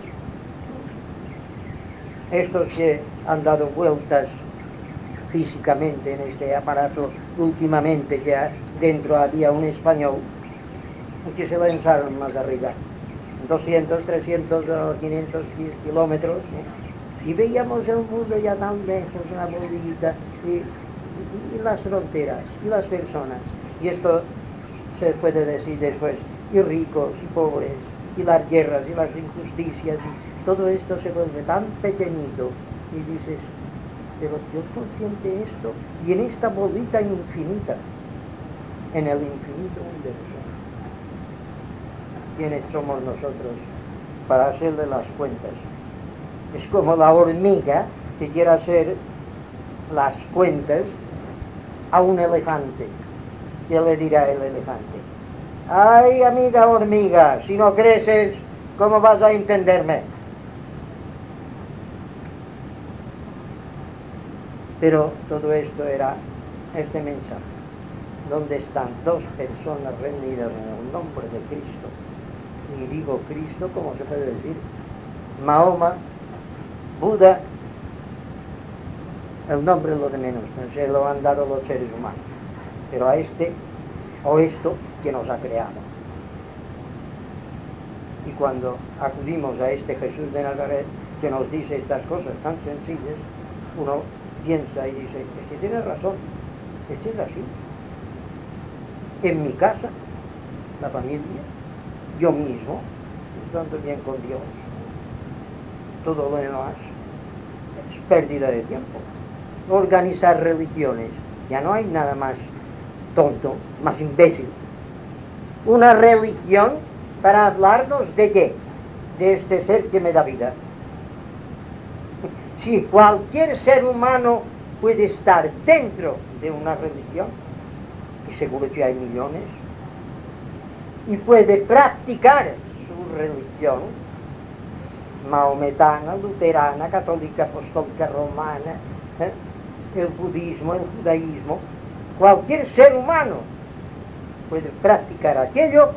Estos que han dado vueltas físicamente en este aparato, últimamente que dentro había un español que se lanzaron más arriba, doscientos, trescientos o quinientos kilómetros, ¿eh? Y veíamos el mundo ya tan lejos, una bolita, y, y, y las fronteras, y las personas, y esto se puede decir después, y ricos y pobres, y las guerras y las injusticias, y todo esto se vuelve tan pequeñito, y dices, pero Dios consiente esto, y en esta bolita infinita, en el infinito universo, ¿quiénes somos nosotros para hacerle las cuentas? Es como la hormiga que quiere hacer las cuentas a un elefante. ¿Qué le dirá el elefante? Ay, amiga hormiga, si no creces, ¿cómo vas a entenderme? Pero todo esto era este mensaje, donde están dos personas reunidas en el nombre de Cristo. Y digo Cristo, como se puede decir, Mahoma, Buda, el nombre es lo de menos, se lo han dado los seres humanos, pero a este o esto que nos ha creado. Y cuando acudimos a este Jesús de Nazaret, que nos dice estas cosas tan sencillas, uno piensa y dice, es que tiene razón, esto es así. En mi casa, la familia, yo mismo, estando bien con Dios, todo lo demás es pérdida de tiempo. Organizar religiones, ya no hay nada más tonto, más imbécil. Una religión para hablarnos de qué, de este ser que me da vida. Si cualquier ser humano puede estar dentro de una religión, y seguro que hay millones, y puede practicar su religión, maometana, luterana, católica, apostólica, romana, ¿eh? el budismo, el judaísmo, cualquier ser humano puede practicar aquello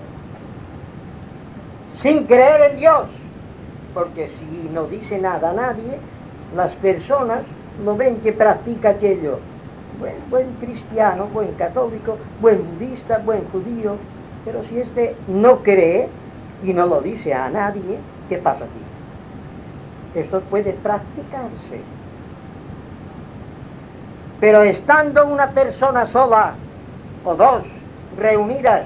sin creer en Dios, porque si no dice nada a nadie, las personas lo ven que practica aquello. Buen, buen cristiano, buen católico, buen budista, buen judío, Pero si este no cree y no lo dice a nadie, ¿qué pasa aquí? Esto puede practicarse. Pero estando una persona sola o dos reunidas,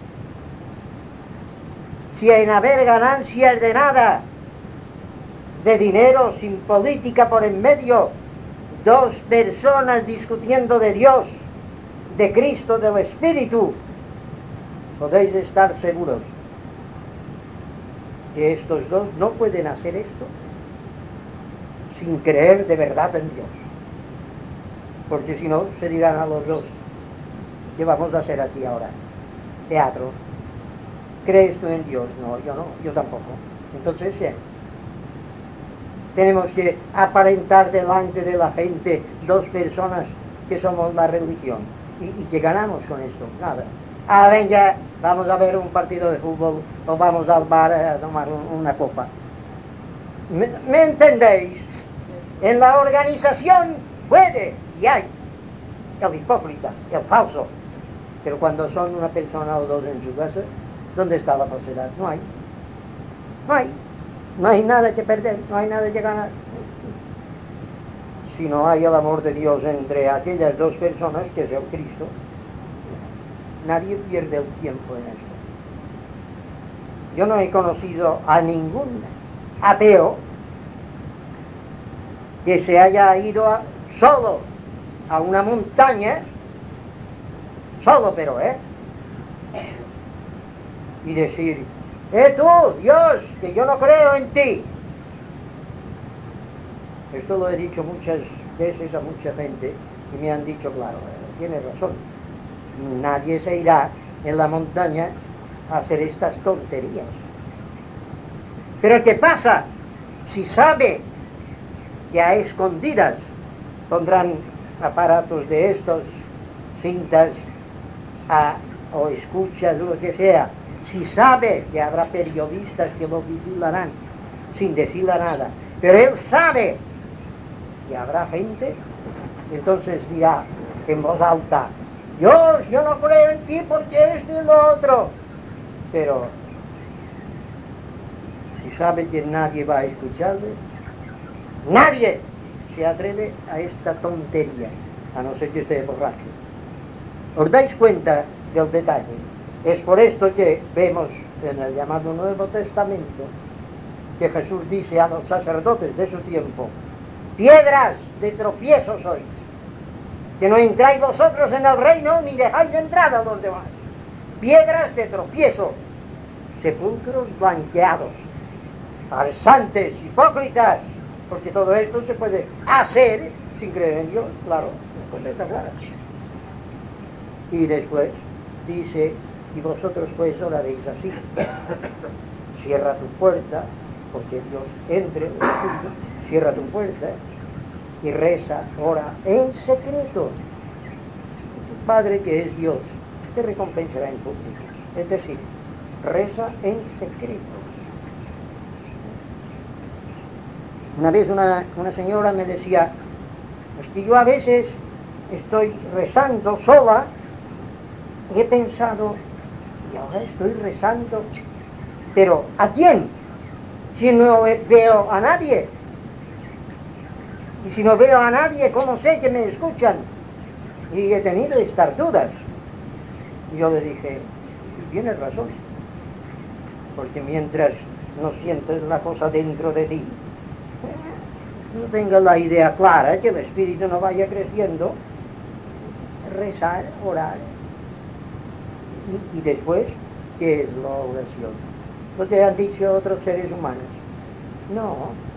sin haber ganancias de nada, de dinero, sin política por en medio, dos personas discutiendo de Dios, de Cristo, del Espíritu, podéis estar seguros que estos dos no pueden hacer esto sin creer de verdad en Dios. Porque si no, se dirán a los dos, ¿qué vamos a hacer aquí ahora? Teatro. ¿Crees tú en Dios? No, yo no, yo tampoco. Entonces, ¿sí? Tenemos que aparentar delante de la gente dos personas que somos la religión. ¿Y, y qué ganamos con esto? Nada. Ah, venga, vamos a ver un partido de fútbol o vamos al bar a tomar un, una copa. ¿Me, ¿Me entendéis? En la organización puede y hay el hipócrita, el falso. Pero cuando son una persona o dos en su casa, ¿dónde está la falsedad? No hay. No hay. No hay nada que perder, no hay nada que ganar. Si no hay el amor de Dios entre aquellas dos personas, que es el Cristo, nadie pierde el tiempo en esto. Yo no he conocido a ningún ateo que se haya ido a, solo a una montaña, solo pero, ¿eh? Y decir, ¡eh tú, Dios, que yo no creo en ti! Esto lo he dicho muchas veces a mucha gente y me han dicho, claro, tienes razón. Nadie se irá en la montaña a hacer estas tonterías. Pero ¿qué pasa? Si sabe que a escondidas pondrán aparatos de estos, cintas a, o escuchas o lo que sea, si sabe que habrá periodistas que lo vigilarán sin decirle nada, pero él sabe que habrá gente, entonces dirá en voz alta, Dios, yo no creo en ti porque esto y lo otro. Pero si sabe que nadie va a escucharle, nadie se atreve a esta tontería, a no ser que esté borracho. ¿Os dais cuenta del detalle? Es por esto que vemos en el llamado Nuevo Testamento que Jesús dice a los sacerdotes de su tiempo, piedras de tropiezo sois, que no entráis vosotros en el reino ni dejáis entrar a los demás. Piedras de tropiezo, sepulcros blanqueados, farsantes, hipócritas, porque todo esto se puede hacer sin creer en Dios, claro, con esta clara. Y después dice, y vosotros pues oraréis así, cierra tu puerta, porque Dios entre, cierra tu puerta y reza, ora en secreto. Tu Padre que es Dios te recompensará en público. Es decir, reza en secreto. Una vez una, una señora me decía, es que yo a veces estoy rezando sola y he pensado, y ahora estoy rezando, pero ¿a quién? Si no veo a nadie. Y si no veo a nadie, ¿cómo sé que me escuchan? Y he tenido estas dudas. Y yo le dije, tienes razón, porque mientras no sientes la cosa dentro de ti, no tengas la idea clara, que el espíritu no vaya creciendo, rezar, orar. Y, y después, ¿qué es la oración? Lo que han dicho otros seres humanos. No.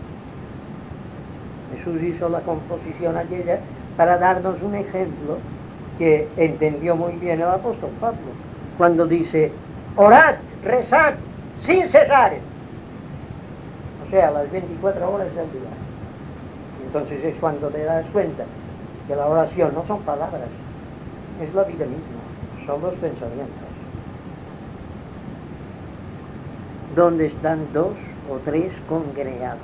Jesús hizo la composición aquella para darnos un ejemplo que entendió muy bien el apóstol Pablo, cuando dice, orad, rezad, sin cesar. O sea, las veinticuatro horas del día. Entonces es cuando te das cuenta que la oración no son palabras, es la vida misma, son los pensamientos. Donde están dos o tres congregados.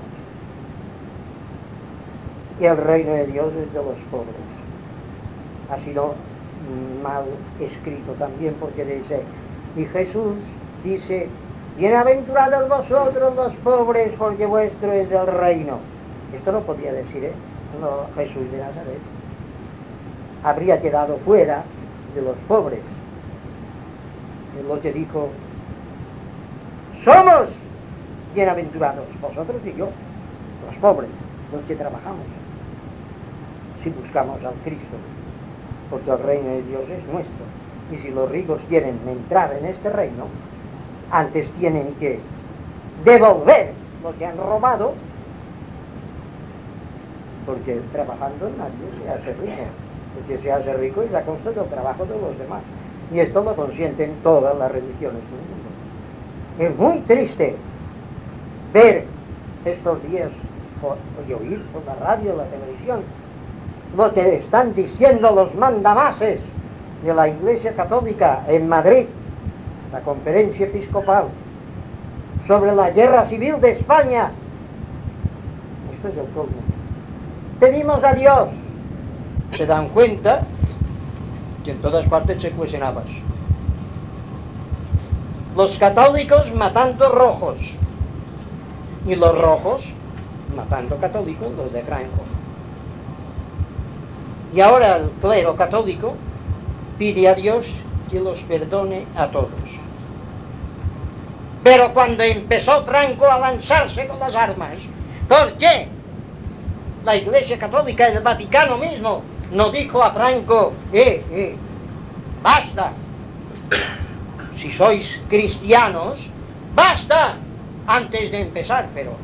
Y el reino de Dios es de los pobres. Ha sido mal escrito también porque dice, Y Jesús dice, bienaventurados vosotros los pobres, porque vuestro es el reino. Esto no podía decir, ¿eh? No, Jesús de Nazaret. Habría quedado fuera de los pobres. Es lo que dijo, somos bienaventurados, vosotros y yo, los pobres, los que trabajamos, si buscamos al Cristo, porque el reino de Dios es nuestro. Y si los ricos quieren entrar en este reino, antes tienen que devolver lo que han robado, porque trabajando nadie se hace rico. El que se hace rico es a costa del trabajo de los demás. Y esto lo consienten todas las religiones del mundo. Es muy triste ver estos días y oír por la radio, la televisión, lo que están diciendo los mandamases de la Iglesia Católica en Madrid, la conferencia episcopal, sobre la guerra civil de España. Esto es el colmo. Pedimos a Dios. Se dan cuenta que en todas partes se cuecen habas. Los católicos matando rojos y los rojos matando católicos, los de Franco. Y ahora el clero católico pide a Dios que los perdone a todos. Pero cuando empezó Franco a lanzarse con las armas, ¿por qué la Iglesia Católica, el Vaticano mismo, no dijo a Franco, eh, eh, basta, si sois cristianos, basta, antes de empezar, pero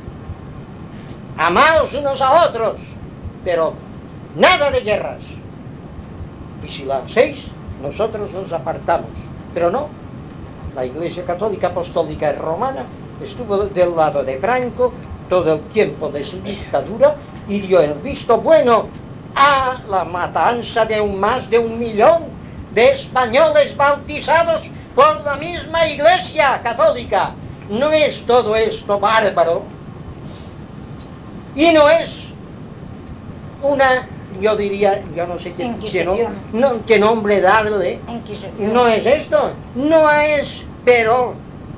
amaos unos a otros, pero nada de guerras? Y si lo hacéis, nosotros nos apartamos. Pero no, la Iglesia Católica Apostólica Romana estuvo del lado de Franco todo el tiempo de su dictadura y dio el visto bueno a la matanza de un, más de un millón de españoles bautizados por la misma Iglesia Católica. ¿No es todo esto bárbaro? Y no es una, yo diría, yo no sé qué, qué, no, no, qué nombre darle, no es esto, no es, pero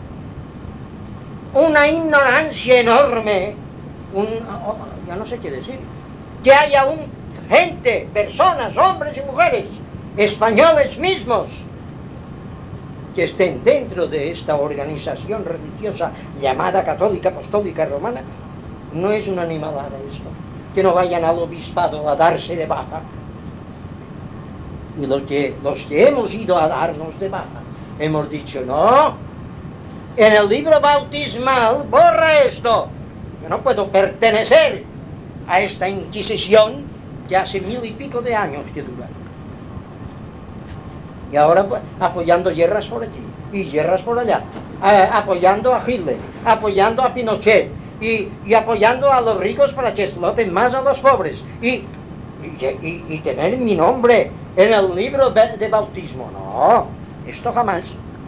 una ignorancia enorme, un, oh, yo no sé qué decir, que haya un, gente, personas, hombres y mujeres, españoles mismos, que estén dentro de esta organización religiosa llamada Católica Apostólica Romana. No es una animalada esto, que no vayan al obispado a darse de baja. Y los que, los que hemos ido a darnos de baja, hemos dicho, no, en el libro bautismal borra esto. Yo no puedo pertenecer a esta Inquisición que hace mil y pico de años que dura. Y ahora pues, apoyando guerras por aquí y guerras por allá, eh, apoyando a Hitler, apoyando a Pinochet, y, y apoyando a los ricos para que exploten más a los pobres, y, y, y, y tener mi nombre en el libro de bautismo. No, esto jamás.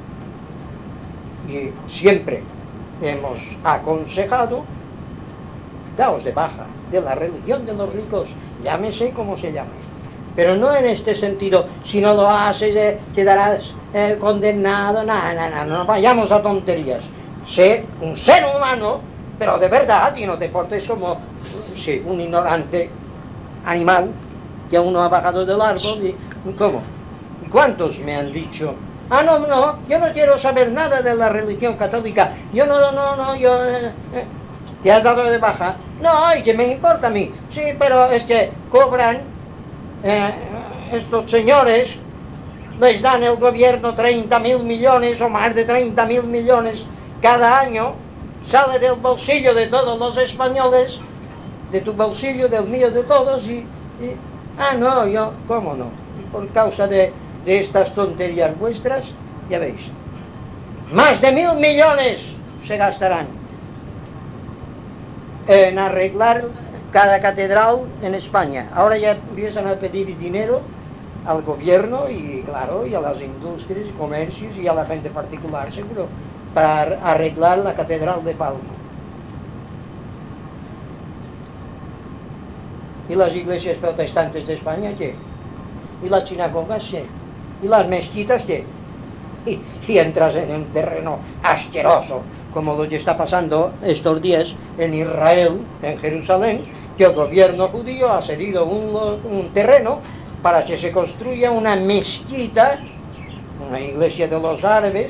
Y siempre hemos aconsejado, daos de baja de la religión de los ricos, llámese como se llame. Pero no en este sentido, si no lo haces eh, quedarás eh, condenado, no, no, no, no vayamos a tonterías. Sé un ser humano, pero de verdad, y no te portes como sí, un ignorante animal que uno ha bajado del árbol. Y, ¿cómo? ¿Y cuántos me han dicho? Ah, no, no, yo no quiero saber nada de la religión católica. Yo no, no, no, yo... Eh, eh, ¿te has dado de baja? No, ¿y qué me importa a mí? Sí, pero es que cobran... Eh, estos señores les dan el gobierno treinta mil millones o más de treinta mil millones cada año, sale del bolsillo de todos los españoles, de tu bolsillo, del mío, de todos, y, y ah, no, yo, ¿cómo no? Y por causa de, de estas tonterías vuestras, ya veis, más de mil millones se gastarán en arreglar cada catedral en España. Ahora ya empiezan a pedir dinero al gobierno y, claro, y a las industrias, comercios y a la gente particular, seguro, para arreglar la catedral de Palma. ¿Y las iglesias protestantes de España qué? ¿Y las sinagogas qué? ¿Y las mezquitas qué? y, y entras en un terreno asqueroso, como lo que está pasando estos días en Israel, en Jerusalén, que el gobierno judío ha cedido un, un terreno para que se construya una mezquita, una iglesia de los árabes,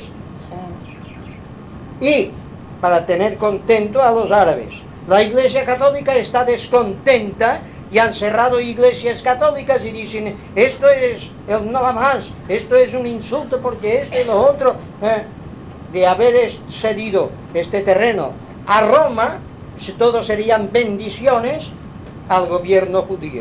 sí. Y para tener contento a los árabes. La Iglesia Católica está descontenta y han cerrado iglesias católicas y dicen, esto es el no va más, esto es un insulto porque esto y lo otro. Eh, de haber cedido este terreno a Roma, todos serían bendiciones al gobierno judío.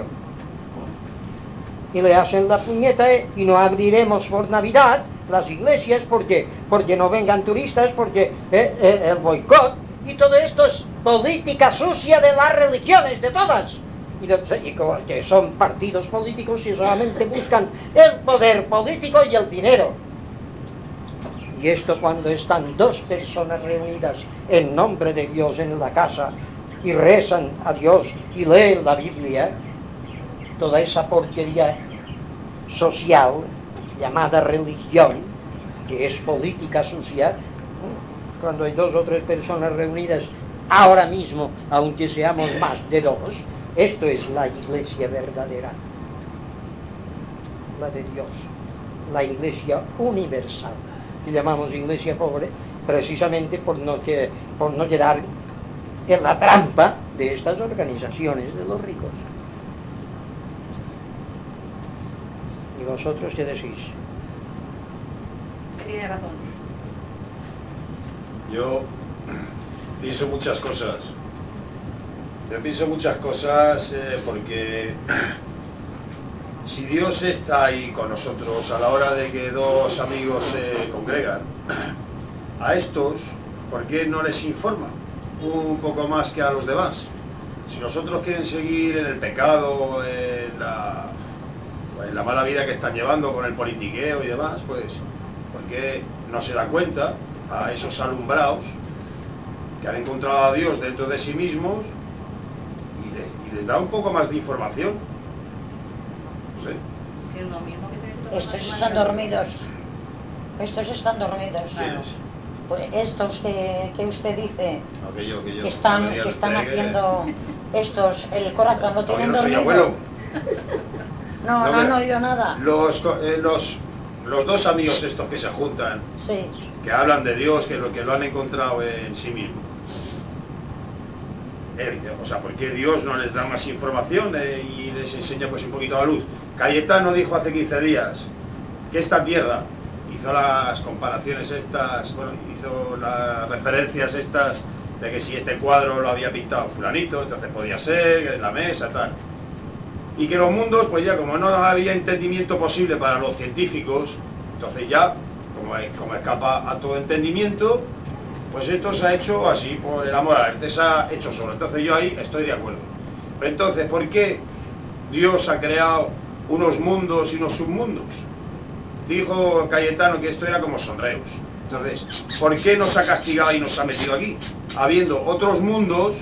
Y le hacen la puñeta y no abriremos por Navidad las iglesias porque, porque no vengan turistas, porque eh, eh, el boicot, y todo esto es política sucia de las religiones, de todas. Y, de, y que son partidos políticos y solamente buscan el poder político y el dinero. Y esto cuando están dos personas reunidas en nombre de Dios en la casa y rezan a Dios y leen la Biblia, toda esa porquería social llamada religión, que es política sucia, cuando hay dos o tres personas reunidas ahora mismo, aunque seamos más de dos, esto es la iglesia verdadera, la de Dios, la iglesia universal, que llamamos iglesia pobre, precisamente por no, que, por no quedar en la trampa de estas organizaciones de los ricos. ¿Y vosotros qué decís? Tiene razón. Yo pienso muchas cosas. Yo pienso muchas cosas eh, porque si Dios está ahí con nosotros a la hora de que dos amigos se congregan, a estos, ¿por qué no les informa un poco más que a los demás? Si nosotros quieren seguir en el pecado, en la, en la mala vida que están llevando con el politiqueo y demás, pues ¿por qué no se da cuenta a esos alumbrados que han encontrado a Dios dentro de sí mismos y les, y les da un poco más de información? No sé. Es lo mismo que te- Estos están dormidos. Estos están dormidos. ¿Quiénes? Pues estos que, que usted dice No, que yo, que yo. que están, No me digas que están usted que- haciendo estos, el corazón lo No, yo tienen no soy dormido. abuelo. No, No, no han mira, oído nada. Los, co- eh, los, los dos amigos estos que se juntan, Sí. que hablan de Dios, que lo, que lo han encontrado en sí mismo. Eh, o sea, ¿por qué Dios no les da más información eh, y les enseña pues un poquito la luz? Cayetano dijo hace quince días que esta tierra, hizo las comparaciones estas, bueno, hizo las referencias estas de que si este cuadro lo había pintado fulanito, entonces podía ser, en la mesa, tal. Y que los mundos, pues ya como no había entendimiento posible para los científicos, entonces ya, como, como escapa a todo entendimiento, pues esto se ha hecho así, por el amor al arte, se ha hecho solo. Entonces yo ahí estoy de acuerdo. Pero entonces, ¿por qué Dios ha creado unos mundos y unos submundos? Dijo Cayetano que esto era como sonreos. Entonces, ¿por qué nos ha castigado y nos ha metido aquí? Habiendo otros mundos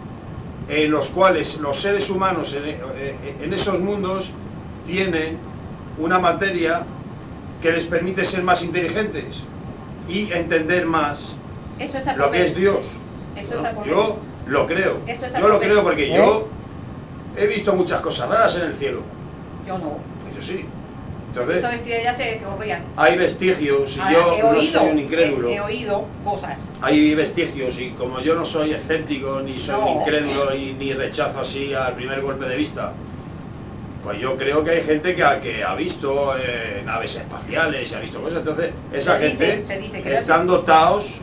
en los cuales los seres humanos en, en esos mundos tienen una materia que les permite ser más inteligentes y entender más Eso está lo por que ver. es Dios. Eso ¿no? está por Yo lo creo. Eso está Yo lo por ver. creo porque ¿Eh? yo he visto muchas cosas raras en el cielo. Yo no. Pues yo sí. Estas Entonces, estrellas se corrían. hay vestigios y Ahora, yo he no oído, soy un incrédulo. He, he oído cosas. Hay vestigios y como yo no soy escéptico, ni soy No. un incrédulo, y, ni rechazo así al primer golpe de vista, pues yo creo que hay gente que ha, que ha visto eh, naves espaciales y ha visto cosas. Entonces, esa Se dice- gente se dice que están dotados,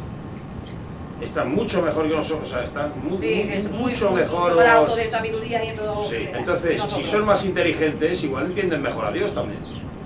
están mucho mejor que nosotros, o sea, están mu- Sí, que es muy, mucho muy, mejor. muy alto de sabiduría y en todo. Sí, que entonces, nosotros. si son más inteligentes, igual entienden mejor a Dios también.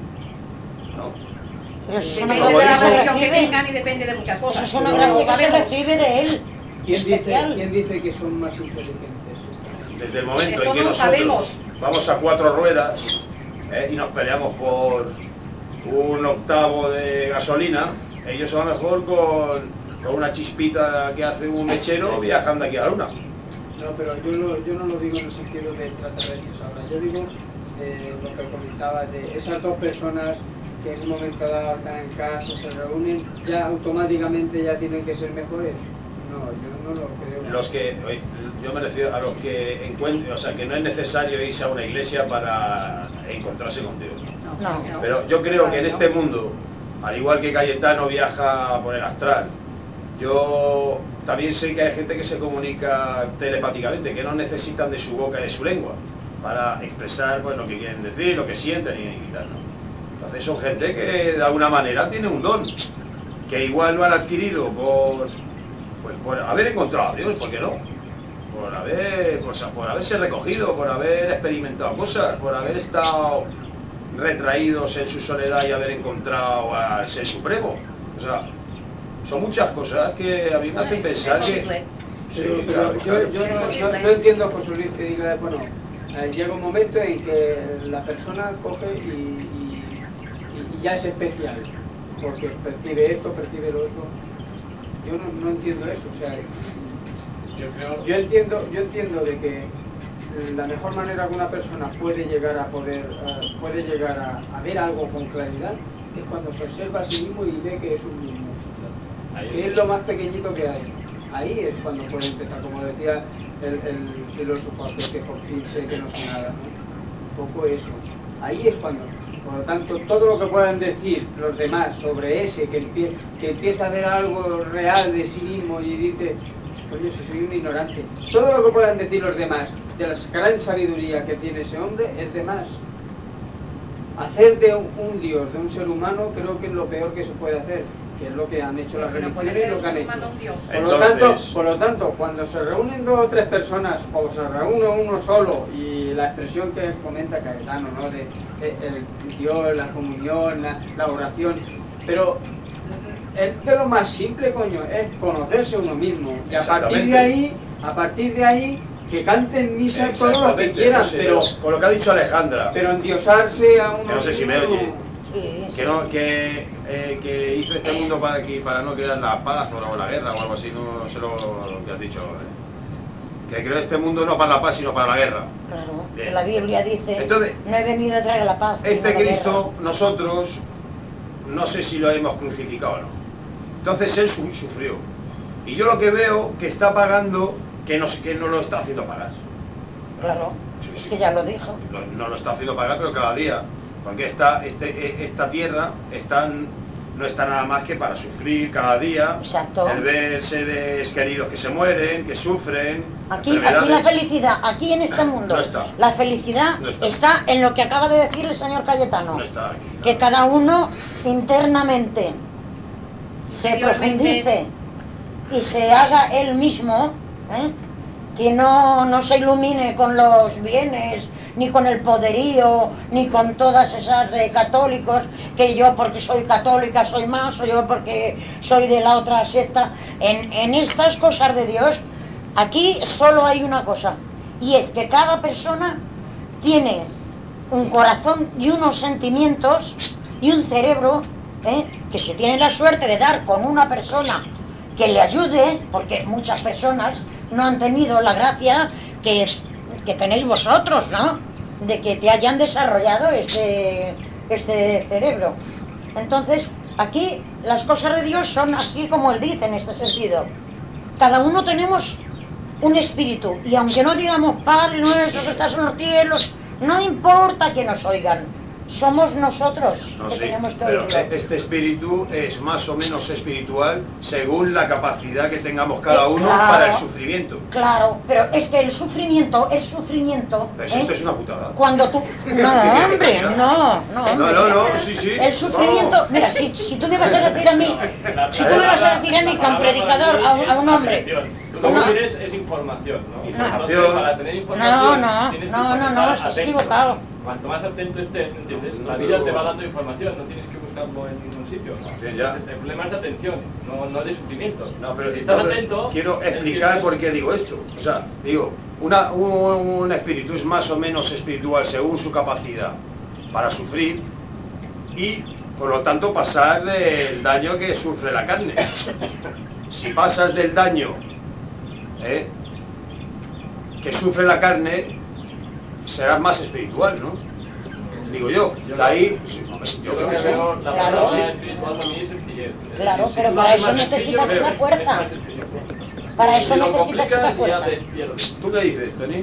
¿No? Pero eso es una Depende Como de la gracia que dijo- religión que recibe. tengan y depende de muchas Eso cosas. es una Pero gracia que se sabemos. recibe de él. ¿Quién dice, Especial. ¿Quién dice que son más inteligentes? Desde el momento Esto en que no lo nosotros sabemos. vamos a cuatro ruedas eh, y nos peleamos por un octavo de gasolina, ellos a lo mejor con, con una chispita que hace un mechero viajan de aquí a la luna. No, pero yo, lo- yo no lo digo en el sentido de extraterrestres ahora. Yo digo eh, lo que comentaba de esas dos personas que en un momento dado están en casa, se reúnen, ya automáticamente ya tienen que ser mejores. No, yo no lo creo. Los que, yo me refiero a los que encuentran, o sea, que no es necesario irse a una iglesia para encontrarse con Dios. No. Pero yo creo que en este mundo, al igual que Cayetano viaja por el astral, yo también sé que hay gente que se comunica telepáticamente, que no necesitan de su boca y de su lengua para expresar pues, lo que quieren decir, lo que sienten y, y tal, ¿no? Entonces son gente que de alguna manera tiene un don, que igual lo han adquirido por, pues, por haber encontrado a Dios, ¿por qué no? Por, haber, pues, por haberse recogido, por haber experimentado cosas, por haber estado retraídos en su soledad y haber encontrado al Ser Supremo. O sea, son muchas cosas que a mí me hacen pensar que... Sí, Pero, pero claro, yo, claro. yo no, no, no entiendo, José Luis, que diga, bueno, eh, llega un momento en que la persona coge y, y, y ya es especial, porque percibe esto, percibe lo otro. Yo no, no entiendo eso, o sea, Yo creo... yo entiendo, yo entiendo de que la mejor manera que una persona puede llegar a poder, uh, puede llegar a, a ver algo con claridad es cuando se observa a sí mismo y ve que es un mismo, que es lo más pequeñito que hay. Ahí es cuando puede empezar, como decía el, el filósofo aquel, que por fin sé que no sé nada, ¿no? Un poco eso. Ahí es cuando, por lo tanto, todo lo que puedan decir los demás sobre ese que, empie que empieza a ver algo real de sí mismo y dice, coño, si soy un ignorante, todo lo que puedan decir los demás de la gran sabiduría que tiene ese hombre es de más. Hacer de un, un Dios, de un ser humano, creo que es lo peor que se puede hacer, que es lo que han hecho las religiones y lo que han hecho. Por lo, tanto, por lo tanto, cuando se reúnen dos o tres personas, o se reúne uno solo, y la expresión que comenta Cayetano, ¿no? De, de el Dios, la comunión, la, la oración, pero es de lo más simple, coño, es conocerse uno mismo, y a partir de ahí, a partir de ahí, que canten misa todo lo que quieran, no sé, pero con lo que ha dicho Alejandra, pero endiosarse a uno que no sé si me mismo, oye, Sí, que, no, que, eh, que hizo este mundo para, aquí, para no crear la paz o la, o la guerra o algo así, no sé lo, lo que has dicho, eh. Que creó este mundo no para la paz sino para la guerra. claro. Bien. La Biblia dice, Entonces, no he venido a traer la paz. Este sino la Cristo, nosotros, no sé si lo hemos crucificado o no. Entonces Él su sufrió. Y yo lo que veo que está pagando, que no, que no lo está haciendo pagar. guerra. Claro, Sí, es sí. que ya lo dijo. No, no lo está haciendo pagar, pero cada día. Porque esta, este, esta tierra está, no está nada más que para sufrir cada día. Exacto. El ver seres queridos que se mueren, que sufren. Aquí, aquí enfermedades. la felicidad, aquí en este mundo, No está. la felicidad No está. está en lo que acaba de decir el señor Cayetano. No está aquí. Que cada uno internamente se Interiormente. profundice y se haga él mismo, ¿eh? Que no, no se ilumine con los bienes, ni con el poderío, ni con todas esas de católicos, que yo porque soy católica soy más, o yo porque soy de la otra secta. En, en estas cosas de Dios, aquí solo hay una cosa, y es que cada persona tiene un corazón y unos sentimientos y un cerebro, ¿eh? Que se tiene la suerte de dar con una persona que le ayude, porque muchas personas no han tenido la gracia que, que tenéis vosotros, ¿no? De que te hayan desarrollado este, este cerebro. Entonces, aquí las cosas de Dios son así como Él dice en este sentido. Cada uno tenemos un espíritu, y aunque no digamos Padre nuestro que estás en los cielos, no importa que nos oigan, somos nosotros No que sé, tenemos que pero oírlo. este espíritu es más o menos espiritual según la capacidad que tengamos cada Eh, uno claro. para el sufrimiento. Claro, pero es que el sufrimiento, el sufrimiento... ¿Ves? ¿eh? Esto es una putada. Cuando tú... No, hombre, no, no, hombre. No, no, no, sí, sí. El sufrimiento... No. Mira, si, si tú me vas a decir a mí, si tú me vas a decir a mí que a un predicador, a un, a un hombre... Tú como No. quieres es información, ¿no? Información. Entonces, para tener información, No, no, tienes que no, no, no, estar estás atento. equivocado. Cuanto más atento estés, ¿entiendes? No, La vida pero- te va dando información, no tienes que buscarlo en ningún sitio. Información ya. El problema es de atención, no, no de sufrimiento. No, pero si estás no, pero atento... quiero explicar entiendes- por qué digo esto. O sea, digo, una, un, un espíritu es más o menos espiritual según su capacidad para sufrir y, por lo tanto, pasar del daño que sufre la carne. Si pasas del daño ¿eh? que sufre la carne, serás más espiritual, ¿no? digo yo. De ahí, yo creo que sí. La palabra espiritual para mí es sencillez. Claro, pero para eso necesitas esa fuerza. Para eso necesitas esa fuerza. ¿Tú qué dices, Tony?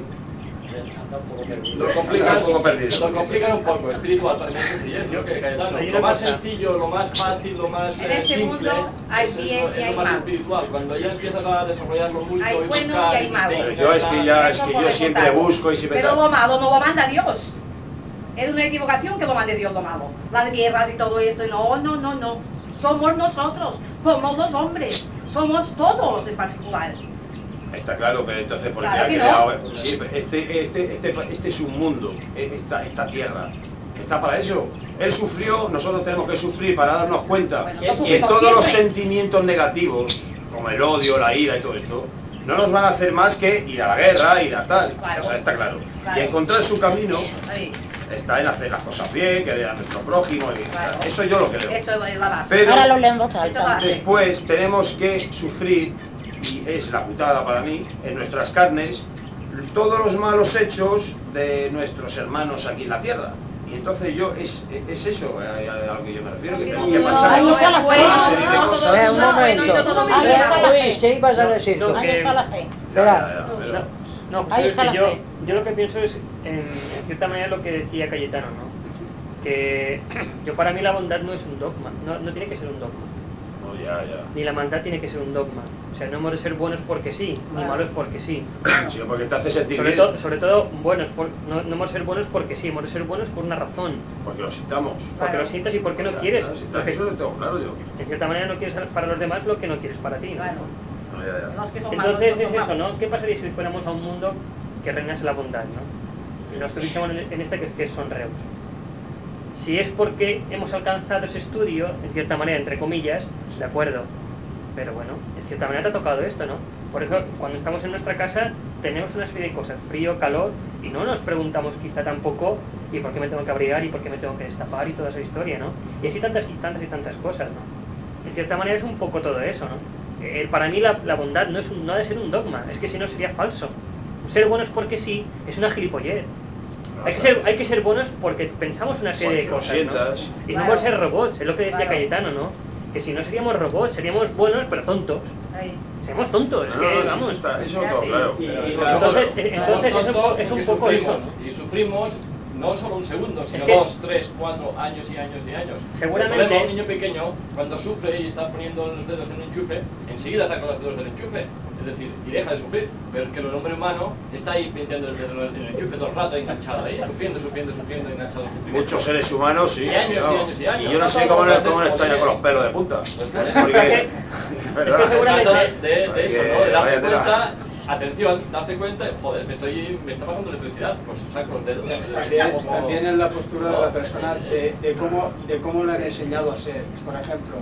Lo complican, lo complican un poco, espiritual para mí es sencillez. Yo que Cayetano, lo más sencillo, lo más fácil, lo más En este simple, mundo hay es, bien es, y es hay lo más mal. espiritual. Cuando ya empiezas a desarrollarlo mucho Hay y bueno buscar, y hay malo. Pero yo es que ya, es Eso que por yo el siempre contrario. busco y siempre... Pero lo malo no lo manda Dios. Es una equivocación que lo mande Dios lo malo. Las guerras y todo esto. No, no, no, no. Somos nosotros. Somos los hombres. Somos todos en particular. Está claro, pero entonces por qué Claro ha que creado... no. Sí, pero este, este, este, este es un mundo, esta, esta tierra. Está para eso. Él sufrió, nosotros tenemos que sufrir para darnos cuenta Bueno, que sufrimos todos los siempre. sentimientos negativos, como el odio, la ira y todo esto, no nos van a hacer más que ir a la guerra, ir a tal. Claro. O sea, está claro. Claro. Y encontrar su camino Ahí. está en hacer las cosas bien, querer a nuestro prójimo. Y, Claro. Eso yo lo creo. Eso es la base. Pero Ahora lo leo en voz Esto alta. va. después tenemos que sufrir, y es la putada para mí, en nuestras carnes, todos los malos hechos de nuestros hermanos aquí en la tierra. Y entonces yo, es, es eso a, a lo que yo me refiero, que tenemos que pasar Ahí está la fe. una serie de cosas. Eh, un momento. Ahí está la Luis, fe. ¿qué ibas a decir? No, Ahí que- está la fe. Ya, ya, ya, pero- No, no, José, Ahí es está que la yo, fe. yo lo que pienso es, en, en cierta manera, lo que decía Cayetano, ¿no? Que yo para mí la bondad no es un dogma, no, no tiene que ser un dogma. No, ya, ya. Ni la maldad tiene que ser un dogma. O sea, no hemos de ser buenos porque sí, ni malos porque sí. Sino porque te hace sentir Sobre, bien, to- sobre todo, buenos, por- no, no hemos de ser buenos porque sí, hemos de ser buenos por una razón. porque lo sintamos. Porque lo sientas y porque no Ya, quieres. ya, si está- Porque, Eso lo tengo claro yo. en cierta manera no quieres para los demás lo que no quieres para ti. ¿no? Claro. No, ya, ya. Los que son malos, Entonces no es son eso, malos. ¿no? ¿Qué pasaría si fuéramos a un mundo que reinase la bondad, ¿no? Y no estuviésemos en en este que, que son reus. Si es porque hemos alcanzado ese estudio, en cierta manera, entre comillas, de acuerdo. Pero bueno, en cierta manera te ha tocado esto, ¿no? Por eso, cuando estamos en nuestra casa, tenemos una serie de cosas, frío, calor, y no nos preguntamos quizá tampoco, ¿y por qué me tengo que abrigar? ¿Y por qué me tengo que destapar? Y toda esa historia, ¿no? Y así tantas y tantas y tantas cosas, ¿no? En cierta manera es un poco todo eso, ¿no? Eh, para mí la, la bondad no, es un, no ha de ser un dogma, es que si no sería falso. Ser buenos porque sí es una gilipollez. Hay que, ser, hay que ser buenos porque pensamos una serie de Porque lo cosas, ¿no? sientas. Y no Claro. por ser robots, es lo que decía Claro. Cayetano, ¿no? Que si no seríamos robots, seríamos buenos pero tontos. Ahí. Seríamos tontos, es No, que no, vamos. eso está, eso Ya todo sí. claro. Y- Pero y eso- somos- Entonces, somos entonces es un tontos po- es un porque poco eso, sufrimos, ¿no? Y sufrimos no solo un segundo, sino que- dos, tres, cuatro años y años y años. Seguramente- El problema, un niño pequeño, cuando sufre y está poniendo los dedos en el enchufe, enseguida saca los dedos del enchufe. Es decir, y deja de sufrir. Pero es que el hombre humano está ahí pinchando el dedo en el enchufe todo el rato, enganchado ahí, sufriendo, sufriendo, sufriendo, enganchado al sufrimiento. Muchos seres humanos, sí. Y años, no. y años, y años. yo no sé cómo no, cómo no están ya con los pelos de punta. Porque, es verdad. Es que seguramente- De, de, de eso, ¿no? De darte Vaya tela. cuenta, atención, darte cuenta, joder, me estoy, me está pasando electricidad, pues saco los dedos. También, también en la postura de la persona de, de cómo, de cómo le han enseñado a ser. Por ejemplo,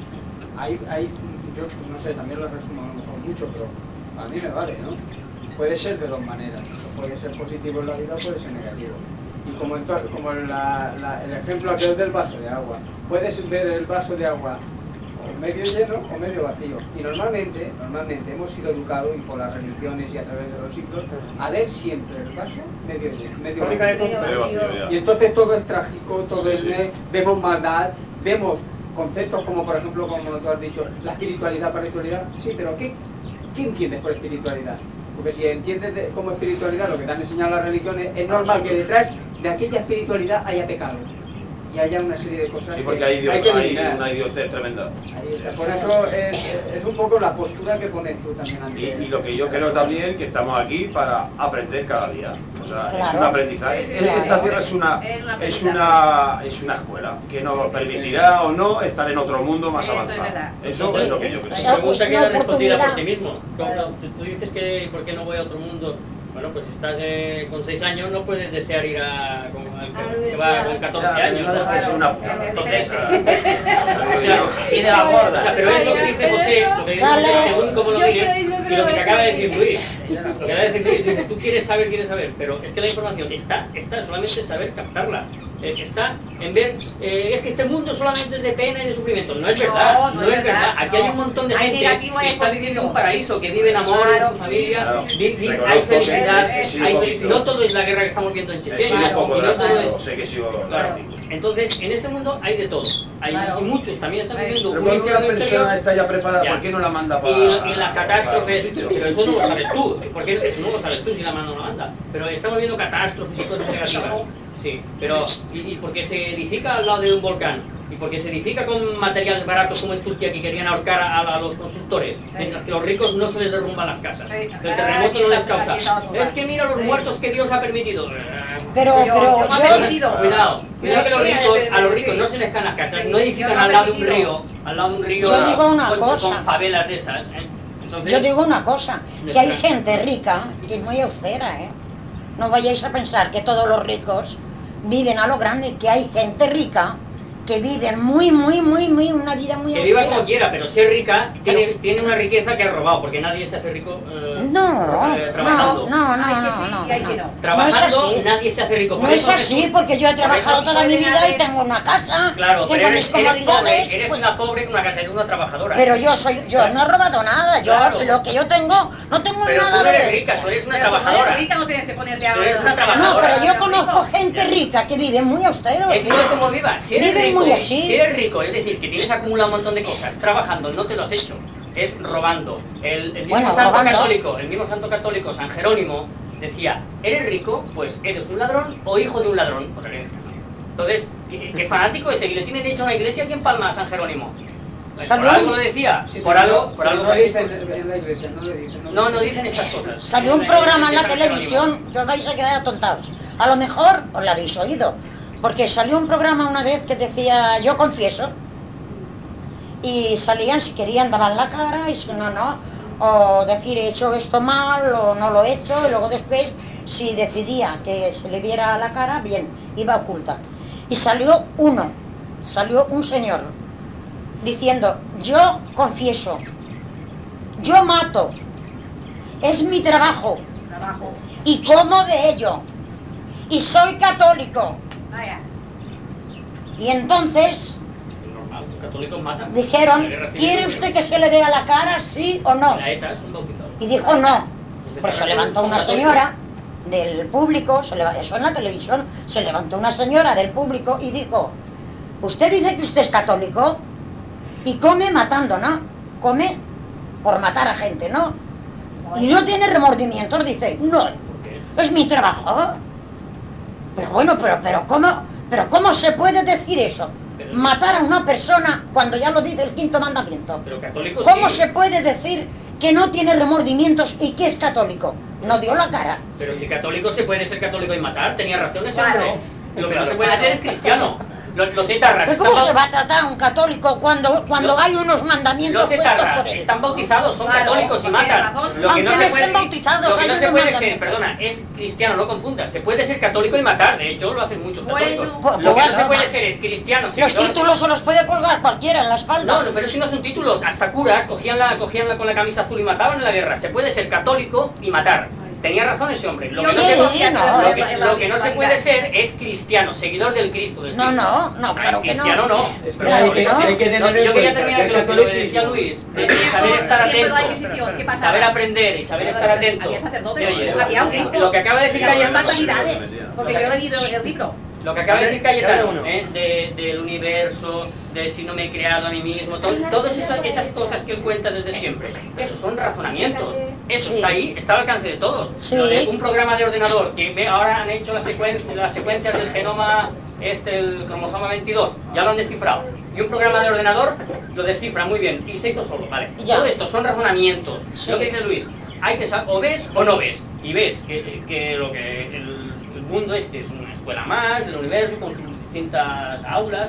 hay, hay, yo no sé, también lo resumo a lo mejor mucho, pero a mí me vale, ¿no? Puede ser de dos maneras, puede ser positivo en la vida, puede ser negativo. Y como, en to- como en la- la- el ejemplo aquel del vaso de agua, puedes ver el vaso de agua o medio lleno o medio vacío. Y normalmente, normalmente hemos sido educados, y por las religiones y a través de los siglos, a ver siempre el vaso medio lleno, medio Fábrica de vacío. tontos. Medio vacío, ya. Y entonces todo es trágico, todo Sí, es sí. ne- vemos maldad, vemos conceptos como por ejemplo, como tú has dicho, la espiritualidad para espiritualidad. Sí, pero ¿qué, qué entiendes por espiritualidad? Porque si entiendes de- como espiritualidad lo que te han enseñado las religiones, es normal que detrás de aquella espiritualidad haya pecado y haya una serie de cosas Sí, porque que hay, idiot- hay que hay eliminar. una idiotez tremenda. Ahí está. Por eso es, es un poco la postura que pones tú también ante... Y, y lo que yo creo también que estamos aquí para aprender cada día. O sea, es Claro. un aprendizaje. Sí, sí, Esta claro. tierra es una, Es un es aprendizaje. una, es una escuela que nos permitirá o no estar en otro mundo más Eso es avanzado. verdad. Eso es lo que yo creo. Sí, La pregunta es queda una respondida por oportunidad. ti mismo. Cuando si tú dices que ¿por qué no voy a otro mundo? Bueno, pues si estás eh, con seis años no puedes desear ir a, con, al A la que, que va con catorce Ya, años. no deja de ser una putada. Entonces, O sea, o sea, Y de la gorda. o sea, pero es lo que dice José, dice, lo que dice Sale. según cómo lo Yo digas, creo- yo y lo creo que te que- acaba de decir Luis, lo que acaba de decir Luis, dice, tú quieres saber, quieres saber, pero es que la información está, está solamente saber captarla. Eh, está en ver, eh, es que este mundo solamente es de pena y de sufrimiento. No es verdad, No, no, no es es verdad. verdad, Aquí no. hay un montón de Hay gente negativo y que hay está viviendo positivo. un paraíso, que vive en amor, Claro, en su familia, claro. vi- vi- hay Reconozco felicidad, que he sido hay poquito. fel- no todo es la guerra que estamos viendo en He sido Chechenia, un poco y no todo drástico, es... sé que he sido Claro. drástico. Entonces, en este mundo hay de todo. Hay, Claro. y muchos también están Hay. viviendo Pero un cuando una infierno persona interior. está ya preparada, Ya. ¿por qué no la manda para Y, y las catástrofes, para un sitio? pero eso no lo sabes tú, porque eso no lo sabes tú si la mano no la manda. Pero estamos viendo catástrofes y cosas negativas. Sí, pero y, y porque se edifica al lado de un volcán y porque se edifica con materiales baratos como en Turquía que querían ahorcar a, a los constructores, mientras que los ricos no se les derrumban las casas. Sí. El terremoto no les causa. Aquí estamos, Es que mira los sí. muertos que Dios ha permitido. Pero, Yo- pero yo me he yo, permitido. Cuidado, cuidado que los Sí, ricos, sí, a los sí. ricos no se les caen las casas, Sí, no yo edifican lo al he lado de un permitido. río, al lado de un río Yo digo una con, cosa. con favelas de esas. ¿eh? Entonces, yo digo una cosa, que hay Nuestra- gente rica que es muy austera, ¿eh? No vayáis a pensar que todos los ricos viven a lo grande, que hay gente rica que viven muy, muy, muy, muy, una vida muy que viva austera. como quiera, pero ser rica tiene, tiene una riqueza que ha robado, porque nadie se hace rico eh, No, eh, no, trabajando. no, no, Hay que no, sí no, y hay que no. no. Trabajando No es así. nadie se hace rico. Por No es eso así, Jesús- porque yo he por eso trabajado toda mi pueden vida y haber- tengo una casa, Claro, pero tengo eres, mis eres pobre, comodidades. eres pues- una pobre en una casa, eres una trabajadora. Pero yo soy, yo no he robado nada, yo Claro. lo que yo tengo, no tengo Pero tú nada no eres de... rica, tú eres una Pero como trabajadora. eres rica no tienes que ponerte a... Tú eres una No, trabajadora. pero yo conozco gente rica que vive muy austero. Es igual como viva. Si eres Viven rico, muy así. si eres rico, es decir, que tienes acumulado un montón de cosas, trabajando, no te lo has hecho, es robando. El, el mismo Bueno, santo robando. católico, el mismo santo católico, San Jerónimo, decía, eres rico, pues eres un ladrón o hijo de un ladrón, por herencia. ¿no? Entonces, ¿qué, qué fanático ese? Y le tienen hecho una iglesia aquí en Palma a San Jerónimo. Pues por Salud. algo lo decía, Sí, por pero algo, no- por pero algo. no dicen en la iglesia, no le dicen. No, no dicen estas cosas. Salió un En la programa en iglesia la de San Jerónimo. televisión que os vais a quedar atontados. A lo mejor os lo habéis oído, porque salió un programa una vez que decía, yo confieso, y salían, si querían daban la cara, y si no, no, o decir he hecho esto mal o no lo he hecho, y luego después, si decidía que se le viera la cara, bien, iba oculta. Y salió uno, salió un señor, diciendo, yo confieso, yo mato, es mi trabajo, Trabajo. y como de ello, y soy católico. Vaya. Y entonces Normal, los católicos matan. dijeron, La guerra civil, ¿quiere usted que se le vea la cara, sí o no? La ETA es un bautizado. Y dijo no. Pues se levantó una señora del público, se leva- eso en la televisión, se levantó una señora del público y dijo, usted dice que usted es católico y come matando, ¿no? Come por matar a gente, ¿no? Y no tiene remordimientos, dice, no, ¿Por qué? es mi trabajo. Pero bueno, pero, pero ¿cómo, pero ¿cómo se puede decir eso? Pero- Matar a una persona cuando ya lo dice el quinto mandamiento. Pero católicos ¿Cómo sí. se puede decir que no tiene remordimientos y que es católico? No dio la cara. Pero si católico se puede ser católico y matar, tenía razón ese Claro. hombre. Lo que no Claro. se puede ser es cristiano. Los, los etarras Pues ¿cómo están se bau- va a tratar a un católico cuando, cuando Los- hay unos mandamientos Los puestos etarras por él? están bautizados, son Claro, católicos y tiene matan. razón. Lo que Aunque no no se estén puede, bautizados, lo que hay no se unos puede ser, mandamientos. perdona, es cristiano, no confundas. Se puede ser católico y matar, de hecho lo hacen muchos Bueno. católicos. Pues- Lo que no pues se bueno, puede va. ser es cristiano, Los seguidor- títulos se los puede colgar cualquiera en la espalda. No, no, pero es que no son títulos, hasta curas cogían la, cogían la con la camisa azul y mataban en la guerra. Se puede ser católico y matar. Tenía razón ese hombre. Lo que no, Yo se, sí, puede- no. lo que- lo que no se puede ser es cristiano, seguidor del Cristo. Del No, Cristo. no, no, claro que no. Cristiano no. Es que Claro hay que que, no. hay que tener No, en yo quería cuenta terminar que el con lo que decía catolicismo- Luis, de, de saber estar Tiempo de la atento, Inquisición, ¿qué pasaba? saber aprender y saber estar atento. Había sacerdotes, De, oye, había lo- obispos, lo que acaba de decir había Cayetano, fatalidades, porque yo he leído el libro. lo que acaba de decir Cada Cayetano, uno. ¿eh? de, del universo, de si no me he creado a mí mismo, to- todas esas, esas cosas que él cuenta desde siempre, esos son razonamientos, eso Sí. está ahí, está al alcance de todos. Sí. Lo de un programa de ordenador, que ve- ahora han hecho las, secuen- las secuencias del genoma, este, el cromosoma veintidós, ya lo han descifrado. Y un programa de ordenador lo descifra muy bien, y se hizo solo, ¿vale? Ya. Todo esto son razonamientos. Sí. Lo que dice Luis, hay que saber, o ves o no ves, y ves que, que lo que el, el mundo este es una escuela más del universo con sus distintas aulas,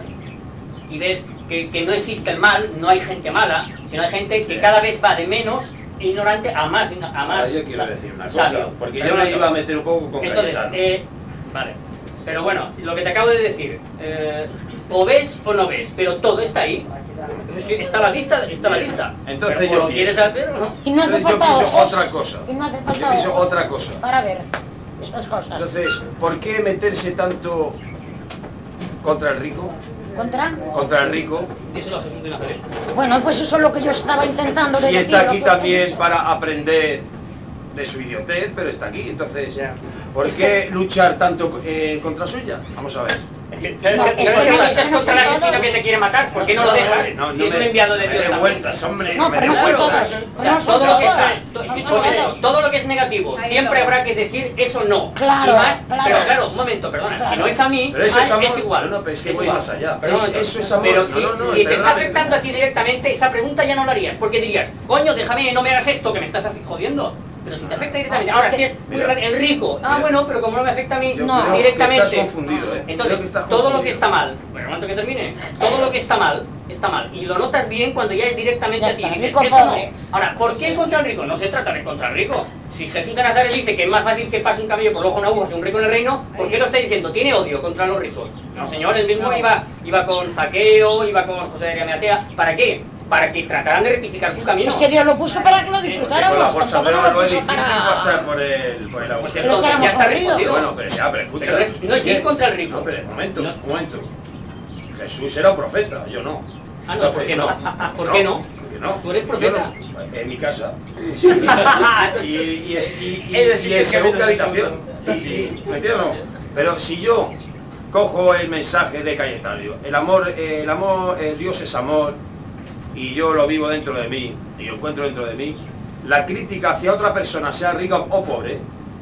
y ves que, que no existe el mal, no hay gente mala, sino hay gente que cada vez va de menos ignorante a más, a más Ahora yo quiero sa- decir una cosa, sabio. porque yo Perdona, me iba a meter un poco con entonces, Cayetano. eh, vale, pero bueno, lo que te acabo de decir, eh, o ves o no ves, pero todo está ahí. Pues sí, está a la vista, está a la vista. Entonces Pero, yo ¿lo quieres pienso. saber o no? Y no hace Entonces yo falta pienso ojos. otra cosa. Y no hace Yo falta pienso ojos otra cosa. para ver estas cosas. Entonces, ¿por qué meterse tanto contra el rico? ¿Contra? Contra el rico. Díselo a Jesús de Nazaret. Bueno, pues eso es lo que yo estaba intentando de Si decir, está lo aquí que os he también dicho. para aprender de su idiotez, pero está aquí. Entonces, Ya. ¿por Es qué luchar tanto eh, contra suya? Vamos a ver. Es que, No, ¿por es que no, qué es luchas que no contra el son asesino todos. que te quiere matar? ¿Por qué no lo dejas? No, no si es me- un enviado de no me Dios dé también. vueltas, hombre. No, me pero dé no son vueltas. todas. O No sea, son todo lo que todas. sea, to- No son pues todas. eso, todo lo que es negativo, Ahí siempre está. habrá que decir eso no. Claro, y más, claro. pero claro, un momento, perdona, Claro. si no es a mí, Pero eso ah, es amor. igual. No, no, pero es que es voy igual. más allá. Pero, un Es- momento. eso es amor. Pero No, si, no, no, si te está perdóname. afectando a ti directamente, esa pregunta ya no la harías, porque dirías, coño, déjame, no me hagas esto, que me estás haci- jodiendo. Pero si te afecta directamente, No, ahora es que- si es Mira, el rico, ah mira. bueno, pero como no me afecta a mí Yo No. creo directamente. que estás confundido, ¿eh? Creo Entonces, que estás todo lo que confundido. está mal, bueno, momento que termine, todo lo que está mal, está mal. Y lo notas bien cuando ya es directamente Ya a ti. está, Dices, rico, eso no. pobre. Ahora, ¿por qué contra el rico? No se trata de contra el rico. Si Jesús de Nazaret dice que es más fácil que pase un camello por el ojo de una aguja que un rico en el reino, ¿por qué lo está diciendo? Tiene odio contra los ricos. No, señor, él mismo iba, iba con Zaqueo, iba con José de Arimatea. ¿Para qué? Para que trataran de rectificar su camino. Es que Dios lo puso para que lo Con la disfrutáramos. bolsa Tampoco de no oro lo es puso difícil para... pasar por el, por el agua. Pues Pero entonces que ya está éramos respondido. Bueno, pero ya, pero escucha. Pero no es- no es ir contra el rico. No, pero un momento, No. un momento. Jesús era un profeta, yo no. Ah, no, ¿por qué no? ¿Por qué no? ¿Por qué no? Tú eres Yo profeta. no. En mi casa. y, y, es- y, y, Es decir, y en que segunda menos habitación. asunto. Y, y- ¿me entiendes o no? Pero si yo cojo el mensaje de Cayetano, el amor, eh, el amor, eh, Dios es amor, y yo lo vivo dentro de mí, y lo encuentro dentro de mí, la crítica hacia otra persona, sea rica o pobre,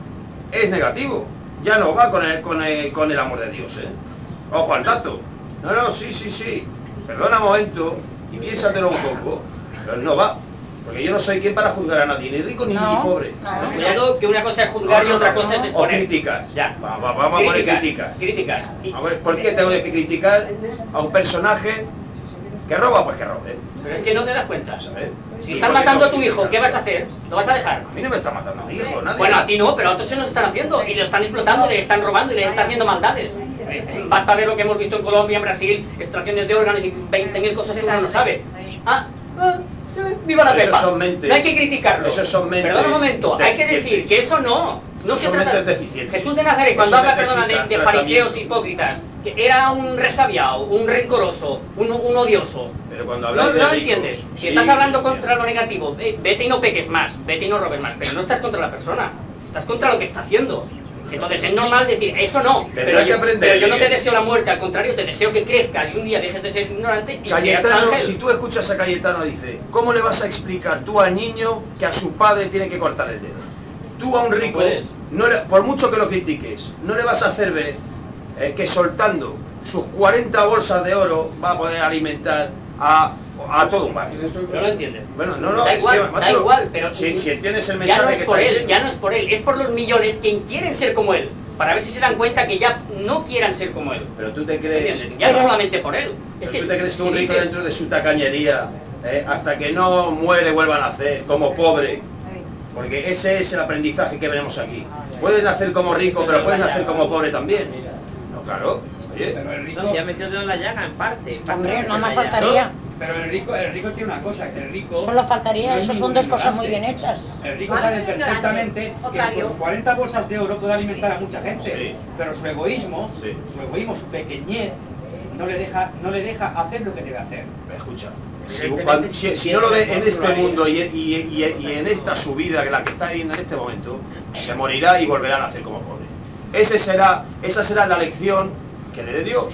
es negativo. Ya no va con el, con el, con el amor de Dios, ¿eh? Ojo al dato. No, no, sí, sí, sí. Perdona un momento y piénsatelo un poco. Pero no va. Porque yo no soy quien para juzgar a nadie, ni rico ni, No, ni pobre. no. Cuidado que una cosa es juzgar No, y no, otra no, cosa no. es exponer. O críticas. Ya. Va- va- vamos a poner críticas. Críticas. Y- A ver, ¿por qué tengo que criticar a un personaje que roba? Pues que robe. Pero es que no te das cuenta. ¿Sabes? Si Y están porque matando a no tu hijo, criticar. ¿qué vas a hacer? ¿Lo vas a dejar? A mí no me está matando a mi hijo, nadie. Bueno, a ti no, pero a otros se los están haciendo y lo están explotando, le están robando y le están haciendo maldades. Eh, Basta ver lo que hemos visto en Colombia, en Brasil, extracciones de órganos y veinte mil cosas que uno no sabe. Ah, ah, sí, viva la Esos Pepa. son mentes. No hay que criticarlo. Esos son mentes Perdón un momento, hay que decir deficientes. que eso no. No Esos se son trata. mentes deficientes. Jesús de Nazaret, cuando Eso habla, perdona, de, necesitan de fariseos tratamiento. hipócritas, que era un resabiado, un rencoroso, un, un odioso. Pero cuando No, habláis no de lo ricos, entiendes. Si sí, estás hablando bien. contra lo negativo, ve- vete y no peques más, vete y no robes más, pero no estás contra la persona, estás contra lo que está haciendo. Entonces es normal decir, eso no, Tendrá pero que yo, aprender, pero yo no te Miguel. deseo la muerte, al contrario, te deseo que crezcas y un día dejes de ser ignorante y seas Cayetano, ángel. si tú escuchas a Cayetano, dice, ¿cómo le vas a explicar tú al niño que a su padre tiene que cortar el dedo? Tú a un rico, puedes. no le- por mucho que lo critiques, no le vas a hacer ver eh, que soltando sus cuarenta bolsas de oro va a poder alimentar a, a todo un barrio. No lo entiendes. Bueno, no, no, da es igual, que, da macho, igual, pero si, si entiendes el ya mensaje no es que por está él, diciendo. ya no es por él, es por los millones que quieren ser como él, para ver si se dan cuenta que ya no quieran ser como él. Pero tú te crees, ¿Entiendes? Ya no Pero- solamente por él. Es pero que tú te crees que si un rico dices- dentro de su tacañería, eh, hasta que no muere vuelva a nacer como pobre. Porque ese es el aprendizaje que vemos aquí. Pueden nacer como rico, pero pueden nacer como pobre también. No, claro. Oye, Pero el rico, No, si ha metido el dedo en la llaga, en parte. en parte Hombre, ha nada metido más en la llaga. faltaría. pero el rico, el rico tiene una cosa, que el rico... Solo faltaría, no es eso son ningún dos cosas muy ignorante. bien hechas. El rico Ah, sabe es ignorante. perfectamente que Otario. con sus cuarenta bolsas de oro puede alimentar a mucha gente, Sí. pero su egoísmo, Sí. su egoísmo, su pequeñez, no le deja, no le deja hacer lo que debe hacer. escucha. Si, Evidentemente, cuando- si- si si no lo ve en quieres, este lo haría. mundo y, y- y- y en esta subida, la que está viviendo en este momento, se morirá y volverá a nacer como pobre. Ese será, esa será la lección que le dé Dios.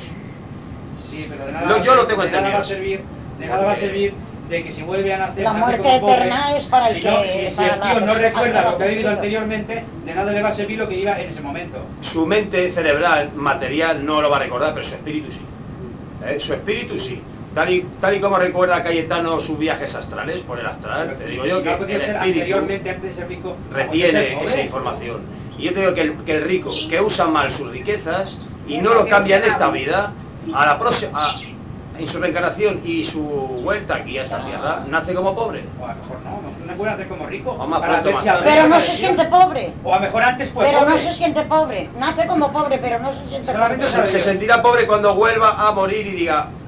Sí, pero de nada, No, va a yo ser- lo tengo de nada va a entendido. servir, de nada va a Porque- servir de que si vuelve a nacer, La nace muerte como pobre. eterna es para el Si que- no, si, si para el la tío no persona recuerda que lo que ha vivido lo anteriormente, de nada le va a servir lo que iba en ese momento. Su mente cerebral, material, no lo va a recordar, pero su espíritu sí. ¿Eh? Su espíritu sí. Tal y, tal y como recuerda Cayetano sus viajes astrales por el astral, te digo yo que no podía el ser espíritu anteriormente, antes de ser rico, no podía ser retiene pobre. esa información. Y yo te digo que el, que el rico que usa mal sus riquezas y no lo cambia en esta vida, a la próxima, a- en su reencarnación y su vuelta aquí a esta tierra, nace como pobre. O a lo mejor no, no, no puede hacer como rico. O más para pronto, ver más si tarde. aprende Pero no la se lección. siente pobre. O a lo mejor antes fue Pero pobre. no se siente pobre. Nace como pobre, pero no se siente Solamente pobre. Se, se sentirá pobre cuando vuelva a morir y diga,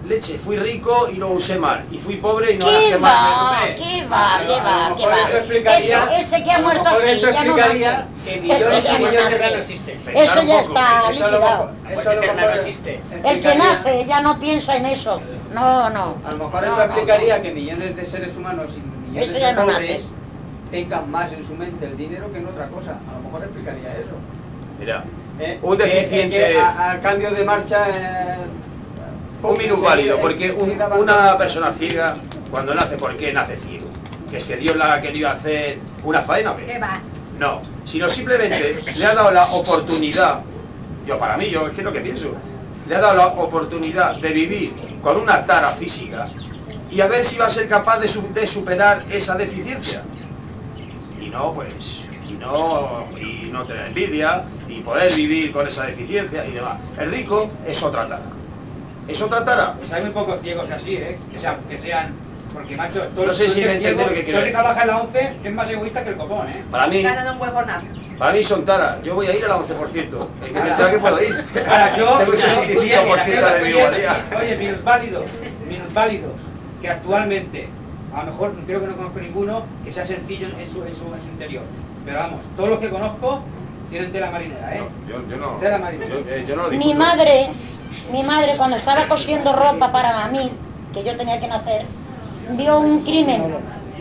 leche, fui rico y lo usé mal, y fui pobre y no ¿Qué las que más me va? robé. ¿Qué va? ¿Qué va? ¿Qué Eso va? explicaría, Ese, ese que ha muerto a lo mejor así, eso ya no explicaría nace. que millones Ya y no millones nace. ya no existen. Eso Pensar ya un poco, está Eso a lo liquidado. mejor- eso a lo Eterna mejor no existe. El que explicaría- nace ya no piensa en eso. No, no. A lo mejor No, eso no, explicaría que millones de seres humanos y millones Ese ya de no pobres nace. tengan más en su mente el dinero que en otra cosa. A lo mejor explicaría eso. Mira, ¿Eh? un Que- deficiente que es... a- al cambio de marcha... eh, Un minusválido, enseguida- porque un- enseguida va- una persona ciega, cuando nace, ¿por qué nace ciego? ¿Que es que Dios le ha querido hacer una faena o qué? ¿Qué va? No, sino simplemente le ha dado la oportunidad, yo para mí, yo es que es lo que pienso, le ha dado la oportunidad de vivir con una tara física y a ver si va a ser capaz de, su- de superar esa deficiencia. Y no, pues, y no, y no tener envidia, y poder vivir con esa deficiencia y demás. El rico es otra tara. ¿Es otra tara? Pues hay muy pocos ciegos así, ¿eh? Que sean, que sean porque macho, todo No sé todo si el me entendéis ciego, lo que quiero todo el que decir. trabaja en la once es más egoísta que el copón, ¿eh? Para mí, Ganan un buen jornal. para mí son taras. Yo voy a ir a la once por ciento. En que me entera que puedo ir. Ahora yo, Tengo un yo, sesenta y cinco por ciento de mi oye, igualdad. oye, minusválidos, minusválidos, que actualmente, a lo mejor creo que no conozco ninguno que sea sencillo en su, en su, en su interior. Pero vamos, todos los que conozco tienen tela marinera, ¿eh? Yo, yo no. Tela marinera. Yo, eh, yo no lo Mi discuto. madre, mi madre cuando estaba cosiendo ropa para mí, que yo tenía que nacer, vio un crimen.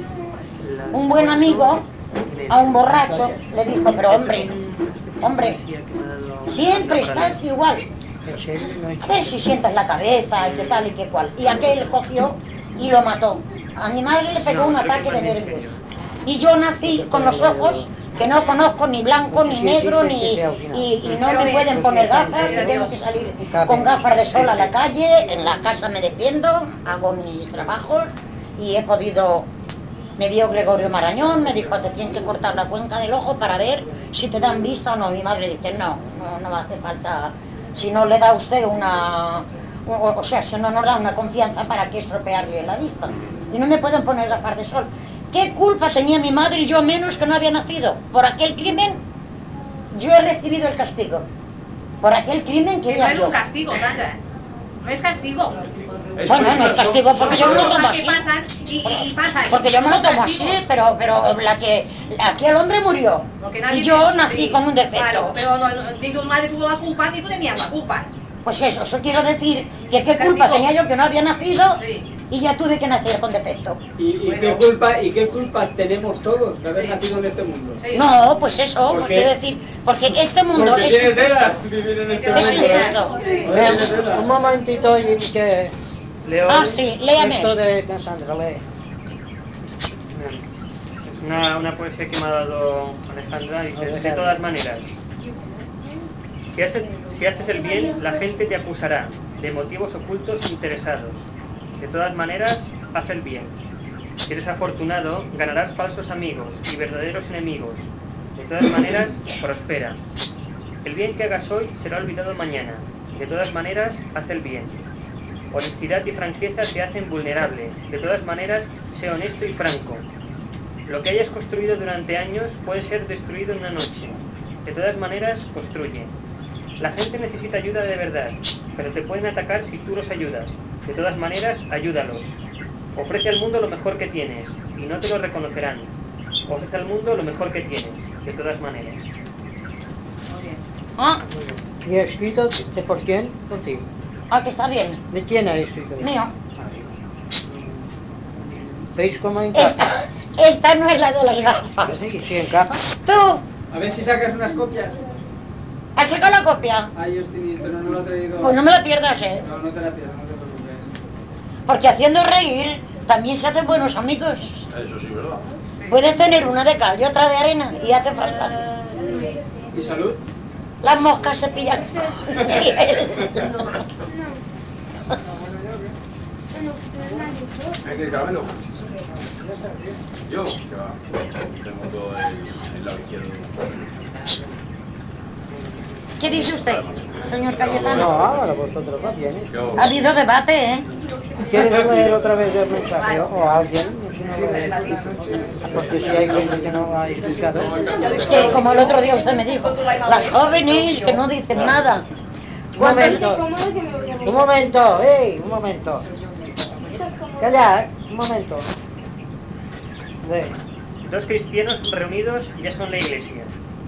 Un buen amigo a un borracho le dijo, pero hombre, hombre, siempre estás igual. A ver si sientas la cabeza y qué tal y qué cual. Y aquel cogió y lo mató. A mi madre le pegó un ataque de nervios. Y yo nací con los ojos que no conozco ni blanco, ni negro, ni y, y no me pueden poner gafas, y tengo que salir con gafas de sol a la calle, en la casa me defiendo, hago mis trabajos y he podido... Me vio Gregorio Marañón, me dijo, te tienen que cortar la cuenca del ojo para ver si te dan vista o no. Mi madre dice, no, no, no hace falta, si no le da a usted una... O, o sea, si no nos da una confianza, ¿para qué estropearle la vista? Y no me pueden poner gafas de sol. ¿Qué culpa tenía mi madre y yo menos que no había nacido? Por aquel crimen, yo he recibido el castigo. Por aquel crimen que Que no ella es vio. un castigo, Sandra. No es castigo. Es Bueno, pues, no es castigo porque yo me lo tomo Cosas que así. pasan y, y, y pasan. Porque yo me lo Son tomo así, castigos. pero, pero la que aquí el hombre murió Porque nadie y yo tiene- nací sí, con un defecto. Claro, pero no, no, ni tu madre tuvo la culpa ni tú tenías la culpa. Pues eso, eso quiero decir que qué Castigo. culpa tenía yo que no había nacido Sí. y ya tuve que nacer con defecto. ¿Y, y Bueno. qué culpa y qué culpa tenemos todos de haber Sí. nacido en este mundo? Sí. No, pues eso, ¿Por porque qué? decir, porque este mundo Porque es tiene injusto. tela vivir en este Es Es mundo. injusto. Sí. Ven, un momentito y que leo Ah, sí, léame. esto de Cassandra, lee. Una, una poesía que me ha dado Alejandra dice, de todas maneras, si haces, si haces el bien, la gente te acusará de motivos ocultos e interesados. De todas maneras, haz el bien. Si eres afortunado, ganarás falsos amigos y verdaderos enemigos. De todas maneras, prospera. El bien que hagas hoy será olvidado mañana. De todas maneras, haz el bien. Honestidad y franqueza te hacen vulnerable. De todas maneras, sé honesto y franco. Lo que hayas construido durante años puede ser destruido en una noche. De todas maneras, construye. La gente necesita ayuda de verdad, pero te pueden atacar si tú los ayudas. De todas maneras, ayúdalos. Ofrece al mundo lo mejor que tienes, y no te lo reconocerán. Ofrece al mundo lo mejor que tienes, de todas maneras. Muy bien. Ah, ¿Y ha escrito de por quién? Contigo. ah, que está bien. ¿De quién ha escrito? Mío. ¿Veis cómo encaja? Esta, esta no es la de las gafas. Sí, sí encaja. Tú, A ver si sacas unas copias. ¿has sacado la copia? Ay, yo estoy, pero no lo he traído. Pues no me la pierdas, ¿eh? No, no te la pierdas, no te preocupes. Porque haciendo reír también se hacen buenos amigos. Eso sí, ¿verdad? Puedes tener una de cal y otra de arena y hace falta. ¿Y salud? Las moscas se pillan. ¿Me quieres caramelo? Yo, que va. Tengo todo el, el lado izquierdo. ¿Qué dice usted, señor No, Cayetano? ahora vosotros va bien. ¿eh? Ha habido debate, ¿eh? ¿Quieres leer otra vez el mensaje o alguien? Si no lo lee. Porque si hay gente que no ha escuchado. Es que como el otro día usted me dijo, las jóvenes que no dicen nada. Un ¿Cuántos- momento. Un momento, ¡ey! Un momento. Calla, ¿eh? Un momento. De. Dos cristianos reunidos ya son la iglesia.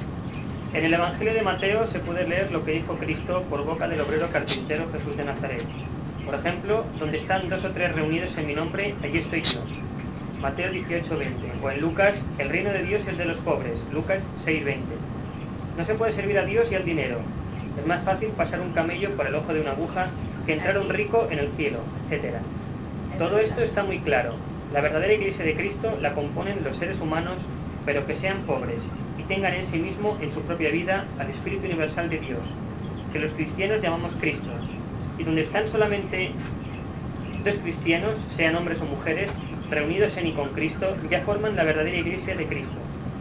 En el Evangelio de Mateo se puede leer lo que dijo Cristo por boca del obrero carpintero Jesús de Nazaret. Por ejemplo, donde están dos o tres reunidos en mi nombre, allí estoy yo. Mateo dieciocho veinte. O en Lucas, el reino de Dios es de los pobres. Lucas seis veinte. No se puede servir a Dios y al dinero. Es más fácil pasar un camello por el ojo de una aguja que entrar un rico en el cielo, etcétera. Todo esto está muy claro. La verdadera iglesia de Cristo la componen los seres humanos, pero que sean pobres y tengan en sí mismo, en su propia vida, al Espíritu Universal de Dios, que los cristianos llamamos Cristo, y donde están solamente dos cristianos, sean hombres o mujeres, reunidos en y con Cristo, ya forman la verdadera iglesia de Cristo.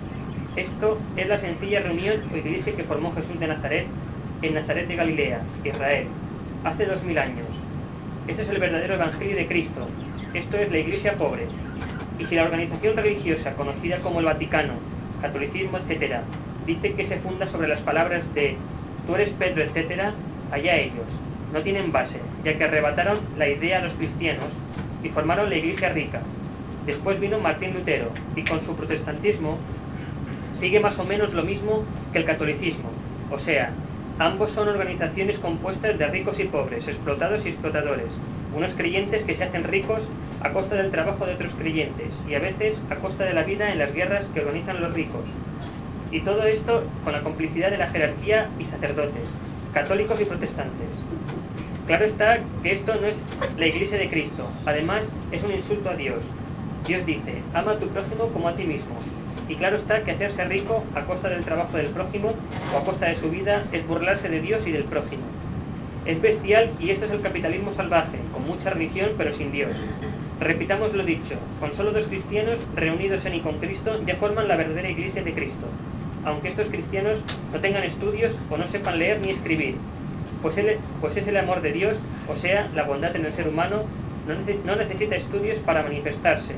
Esto es la sencilla reunión o iglesia que formó Jesús de Nazaret en Nazaret de Galilea, Israel, hace dos mil años. Este es el verdadero evangelio de Cristo. Esto es la iglesia pobre. Y si la organización religiosa conocida como el Vaticano, catolicismo, etcétera, dice que se funda sobre las palabras de tú eres Pedro, etcétera, allá ellos. No tienen base, ya que arrebataron la idea a los cristianos y formaron la iglesia rica. Después vino Martín Lutero y con su protestantismo sigue más o menos lo mismo que el catolicismo. O sea, ambos son organizaciones compuestas de ricos y pobres, explotados y explotadores, unos creyentes que se hacen ricos a costa del trabajo de otros creyentes y a veces a costa de la vida en las guerras que organizan los ricos. Y todo esto con la complicidad de la jerarquía y sacerdotes, católicos y protestantes. Claro está que esto no es la iglesia de Cristo, además es un insulto a Dios. Dios dice, ama a tu prójimo como a ti mismo. Y claro está que hacerse rico a costa del trabajo del prójimo o a costa de su vida es burlarse de Dios y del prójimo. Es bestial y esto es el capitalismo salvaje, con mucha religión pero sin Dios. Repitamos lo dicho, con solo dos cristianos reunidos en y con Cristo ya forman la verdadera iglesia de Cristo, aunque estos cristianos no tengan estudios o no sepan leer ni escribir, pues, él, pues es el amor de Dios, o sea, la bondad en el ser humano, no, nece, no necesita estudios para manifestarse.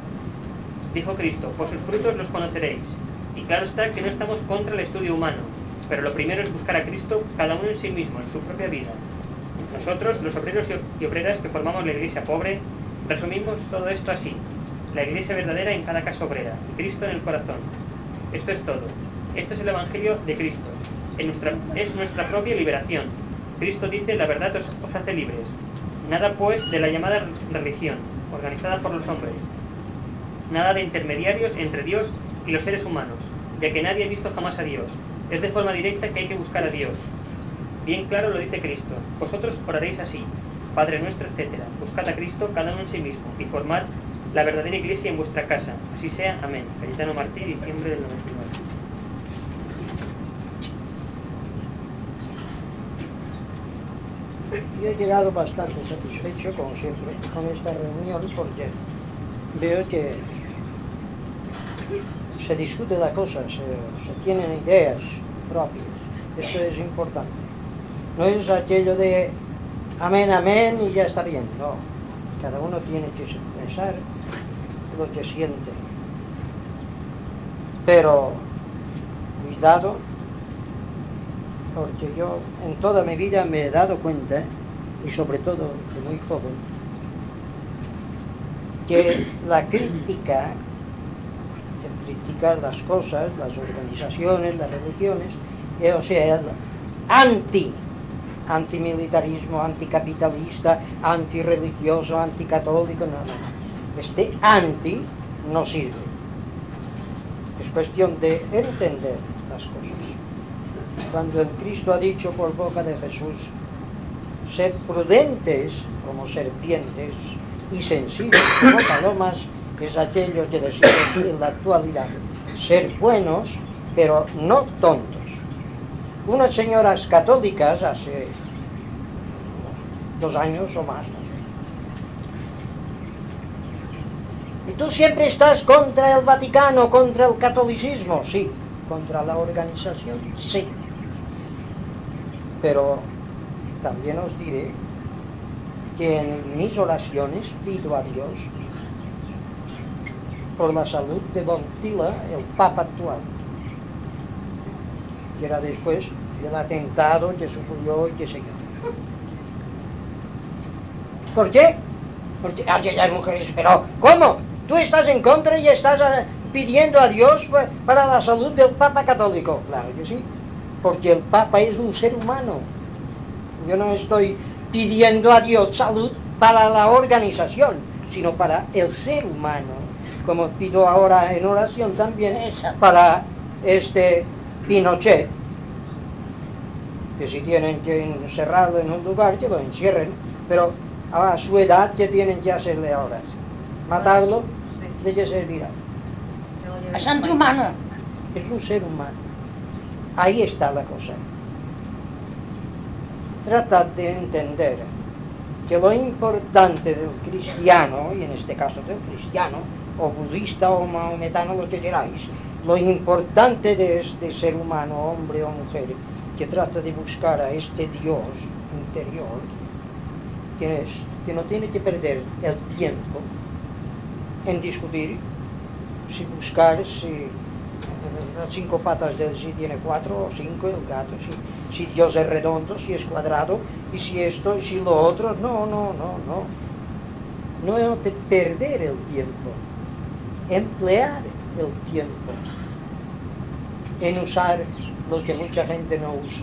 Dijo Cristo, por sus frutos los conoceréis. Y claro está que no estamos contra el estudio humano, pero lo primero es buscar a Cristo cada uno en sí mismo, en su propia vida. Nosotros, los obreros y obreras que formamos la iglesia pobre, resumimos todo esto así: la iglesia verdadera en cada casa obrera, y Cristo en el corazón. Esto es todo. Esto es el evangelio de Cristo. En nuestra, es nuestra propia liberación. Cristo dice, la verdad os, os hace libres. Nada pues de la llamada religión, organizada por los hombres. Nada de intermediarios entre Dios y los seres humanos, ya que nadie ha visto jamás a Dios. Es de forma directa que hay que buscar a Dios. Bien claro lo dice Cristo. Vosotros oraréis así: Padre nuestro, etcétera. Buscad a Cristo cada uno en sí mismo y formad la verdadera iglesia en vuestra casa. Así sea. Amén. Cayetano Martí, diciembre del noventa y nueve. Yo he llegado bastante satisfecho, como siempre, con esta reunión, porque veo que se discute la cosa, se, se tienen ideas propias. Esto es importante. No es aquello de amén, amén y ya está bien. No. Cada uno tiene que pensar lo que siente. Pero, cuidado, porque yo en toda mi vida me he dado cuenta, y sobre todo de muy joven, que la crítica, el criticar las cosas, las organizaciones, las religiones, eh, o sea, el anti, antimilitarismo, anticapitalista, antirreligioso, anticatólico, no, no. Este anti no sirve. Es cuestión de entender las cosas. Cuando el Cristo ha dicho por boca de Jesús, sed prudentes como serpientes y sensibles como palomas, es aquello que decimos en la actualidad, ser buenos pero no tontos. Unas señoras católicas hace dos años o más, no sé. Y tú siempre estás contra el Vaticano, contra el catolicismo, sí, contra la organización, sí. Pero también os diré que en mis oraciones pido a Dios por la salud de Bontila, el Papa actual, que era después del atentado que sufrió y que se ¿Por qué? Porque aquellas mujeres, pero ¿cómo? Tú estás en contra y estás a, pidiendo a Dios para la salud del Papa católico. Claro que sí, porque el Papa es un ser humano. Yo no estoy pidiendo a Dios salud para la organización, sino para el ser humano, como pido ahora en oración también para este Pinochet, que si tienen que encerrarlo en un lugar, que lo encierren, pero a su edad, ¿qué tienen que hacerle ahora? ¿Matarlo? ¿De qué servirá? Es antihumano. Es un ser humano. Ahí está la cosa. Trata de entender que lo importante del cristiano, y en este caso del cristiano, o budista o maometano, lo que queráis, lo importante de este ser humano, hombre o mujer, que trata de buscar a este Dios interior, que es, que no tiene que perder el tiempo en discutir si buscar si las cinco patas del si tiene cuatro o cinco, el gato, si, si Dios es redondo, si es cuadrado, y si esto, y si lo otro. No, no, no, no. No es de perder el tiempo, emplear el tiempo en usar lo que mucha gente no usa,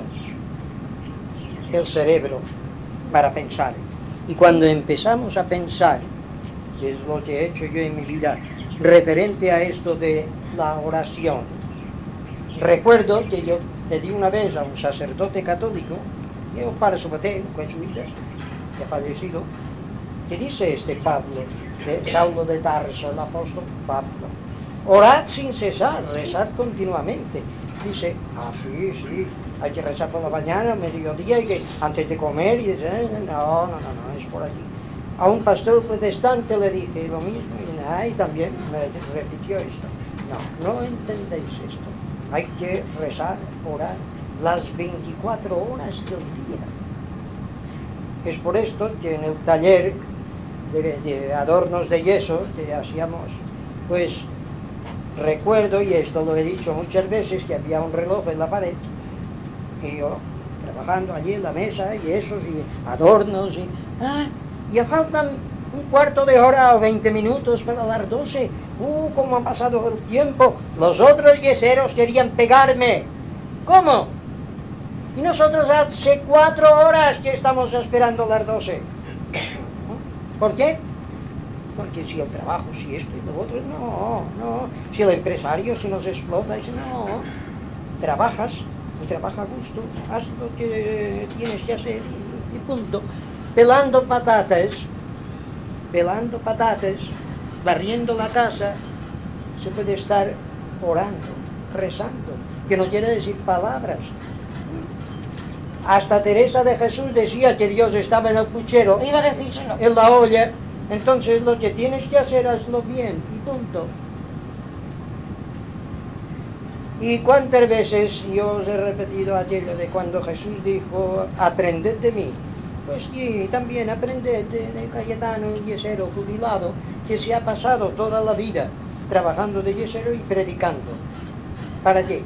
el cerebro, para pensar. Y cuando empezamos a pensar, que es lo que he hecho yo en mi vida, referente a esto de la oración, recuerdo que yo pedí una vez a un sacerdote católico, un padre Sobaté, un jesuita, que ha fallecido, que dice este Pablo, de Saulo de Tarso, el apóstol Pablo, orad sin cesar, rezar continuamente. Dice, ah, sí, sí, hay que rezar por la mañana, al mediodía, y que antes de comer, y dice, no, no, no, no, es por aquí. A un pastor protestante le dije lo mismo, y, ah, y también me repitió esto. No, no entendéis esto. Hay que rezar, orar, las veinticuatro horas del día. Es por esto que en el taller de, de adornos de yeso que hacíamos, pues recuerdo, y esto lo he dicho muchas veces, que había un reloj en la pared, y yo trabajando allí en la mesa, y esos, y adornos, y ah, ya faltan un cuarto de hora o veinte minutos para las doce. Uh, cómo ha pasado el tiempo. Los otros yeseros querían pegarme. ¿Cómo? Y nosotros hace cuatro horas que estamos esperando las doce. ¿Por qué? Porque si el trabajo, si esto y lo otro, no, no. Si el empresario, si nos explota, dice, no. Trabajas, y trabaja a gusto, haz lo que tienes que hacer, y, y punto. Pelando patatas, pelando patatas, barriendo la casa, se puede estar orando, rezando, que no quiere decir palabras. Hasta Teresa de Jesús decía que Dios estaba en el puchero, iba a decírselo, en la olla. Entonces lo que tienes que hacer, hazlo bien, y punto. Y cuántas veces yo os he repetido aquello de cuando Jesús dijo, aprended de mí. Pues sí, también aprended de, de Cayetano, el yesero jubilado, que se ha pasado toda la vida trabajando de yesero y predicando. ¿Para qué?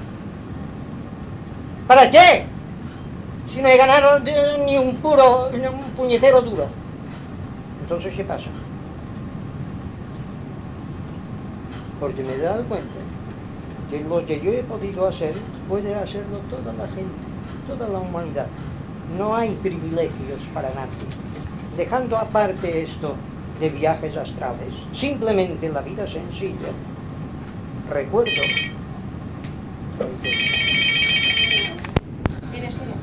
¿Para qué? Si no he ganado ni un puro, ni un puñetero duro. Entonces, ¿qué pasa? Porque me he dado cuenta que lo que yo he podido hacer, puede hacerlo toda la gente, toda la humanidad. No hay privilegios para nadie. Dejando aparte esto de viajes astrales, simplemente la vida sencilla, recuerdo. ¿Tienes tú?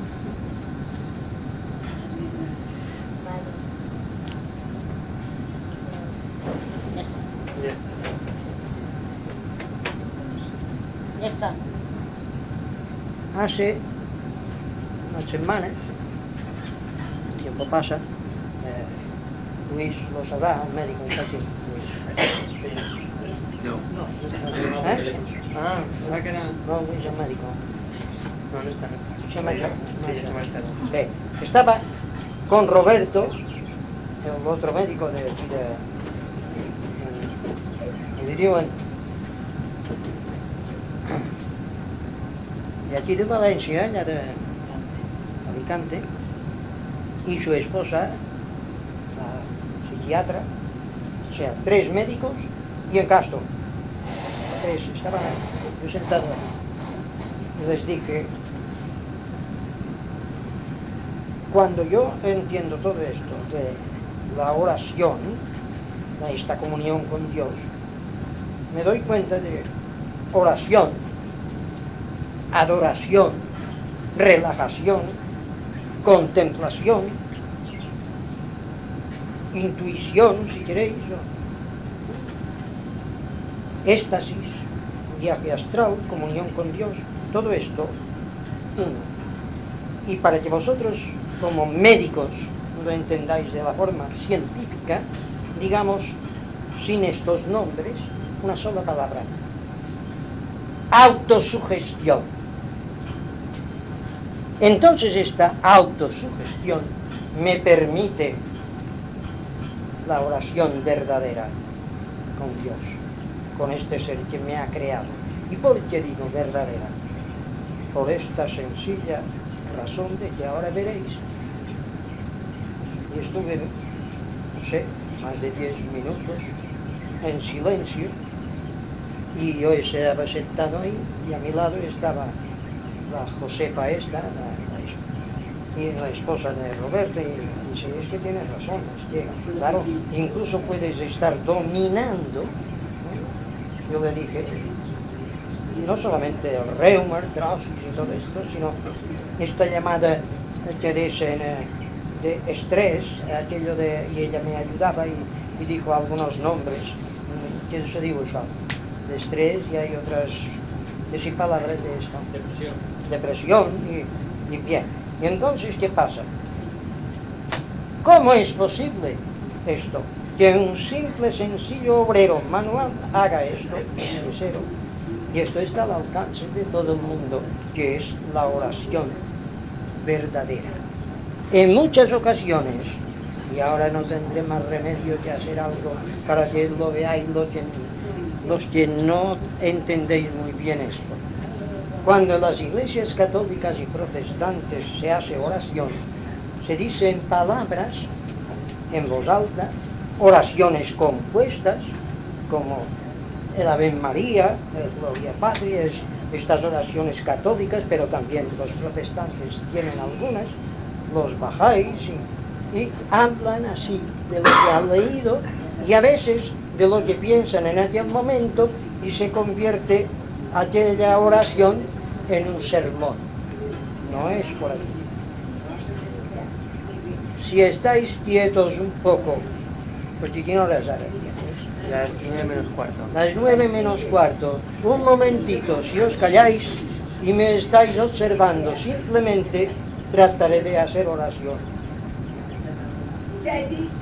ya está. Ya está. Hace unas semanas, el tiempo pasa, eh, Luis lo sabrá, un médico está aquí. Luis. No. No, ¿eh? Ah, ¿verdad que era? No, Luis es médico. No, no está. Se me ha ido. Sí, se me ha ido. Bé, estaba con Roberto, el otro médico de aquí de, de, de Diriuen, de aquí de Valencia, ya de Alicante, y su esposa, la psiquiatra, o sea, tres médicos y en Castro. Tres estaban ahí, yo sentado ahí. Y les dije, cuando yo entiendo todo esto de la oración, de esta comunión con Dios, me doy cuenta de oración, adoración, relajación, contemplación, intuición, si queréis, éxtasis, viaje astral, comunión con Dios, todo esto, uno. Y para que vosotros, como médicos, lo entendáis de la forma científica, digamos, sin estos nombres, una sola palabra: autosugestión. Entonces esta autosugestión me permite la oración verdadera con Dios, con este ser que me ha creado. ¿Y por qué digo verdadera? Por esta sencilla razón de que ahora veréis. Y estuve, no sé, más de diez minutos en silencio, y yo estaba sentado ahí, y a mi lado estaba la Josefa esta, la, la, y la esposa de Roberto, y dice, es que tienes razón, es que, claro, incluso puedes estar dominando, ¿no? Yo le dije, no solamente el reuma, artrosis y todo esto, sino esta llamada que dicen eh, de estrés, aquello de, y ella me ayudaba y, y dijo algunos nombres, ¿qué se digo eso? De estrés, y hay otras, decir palabras de esto. Depresión. Depresión, y, y bien. Y entonces, ¿qué pasa? ¿Cómo es posible esto? Que un simple, sencillo obrero manual haga esto de cero. Y esto está al alcance de todo el mundo, que es la oración verdadera. En muchas ocasiones, y ahora no tendré más remedio que hacer algo para que lo veáis los que, los que no entendéis muy bien esto. Cuando en las iglesias católicas y protestantes se hace oración, se dicen palabras en voz alta, oraciones compuestas, como el Ave María, el Gloria Patri, es, estas oraciones católicas, pero también los protestantes tienen algunas, los bajáis y, y hablan así de lo que han leído y a veces de lo que piensan en aquel momento, y se convierte aquella oración en un sermón. No es por aquí. Si estáis quietos un poco, porque ¿qué horas hay? Las nueve menos cuarto. Las nueve menos cuarto. Un momentito, si os calláis y me estáis observando, simplemente trataré de hacer oración.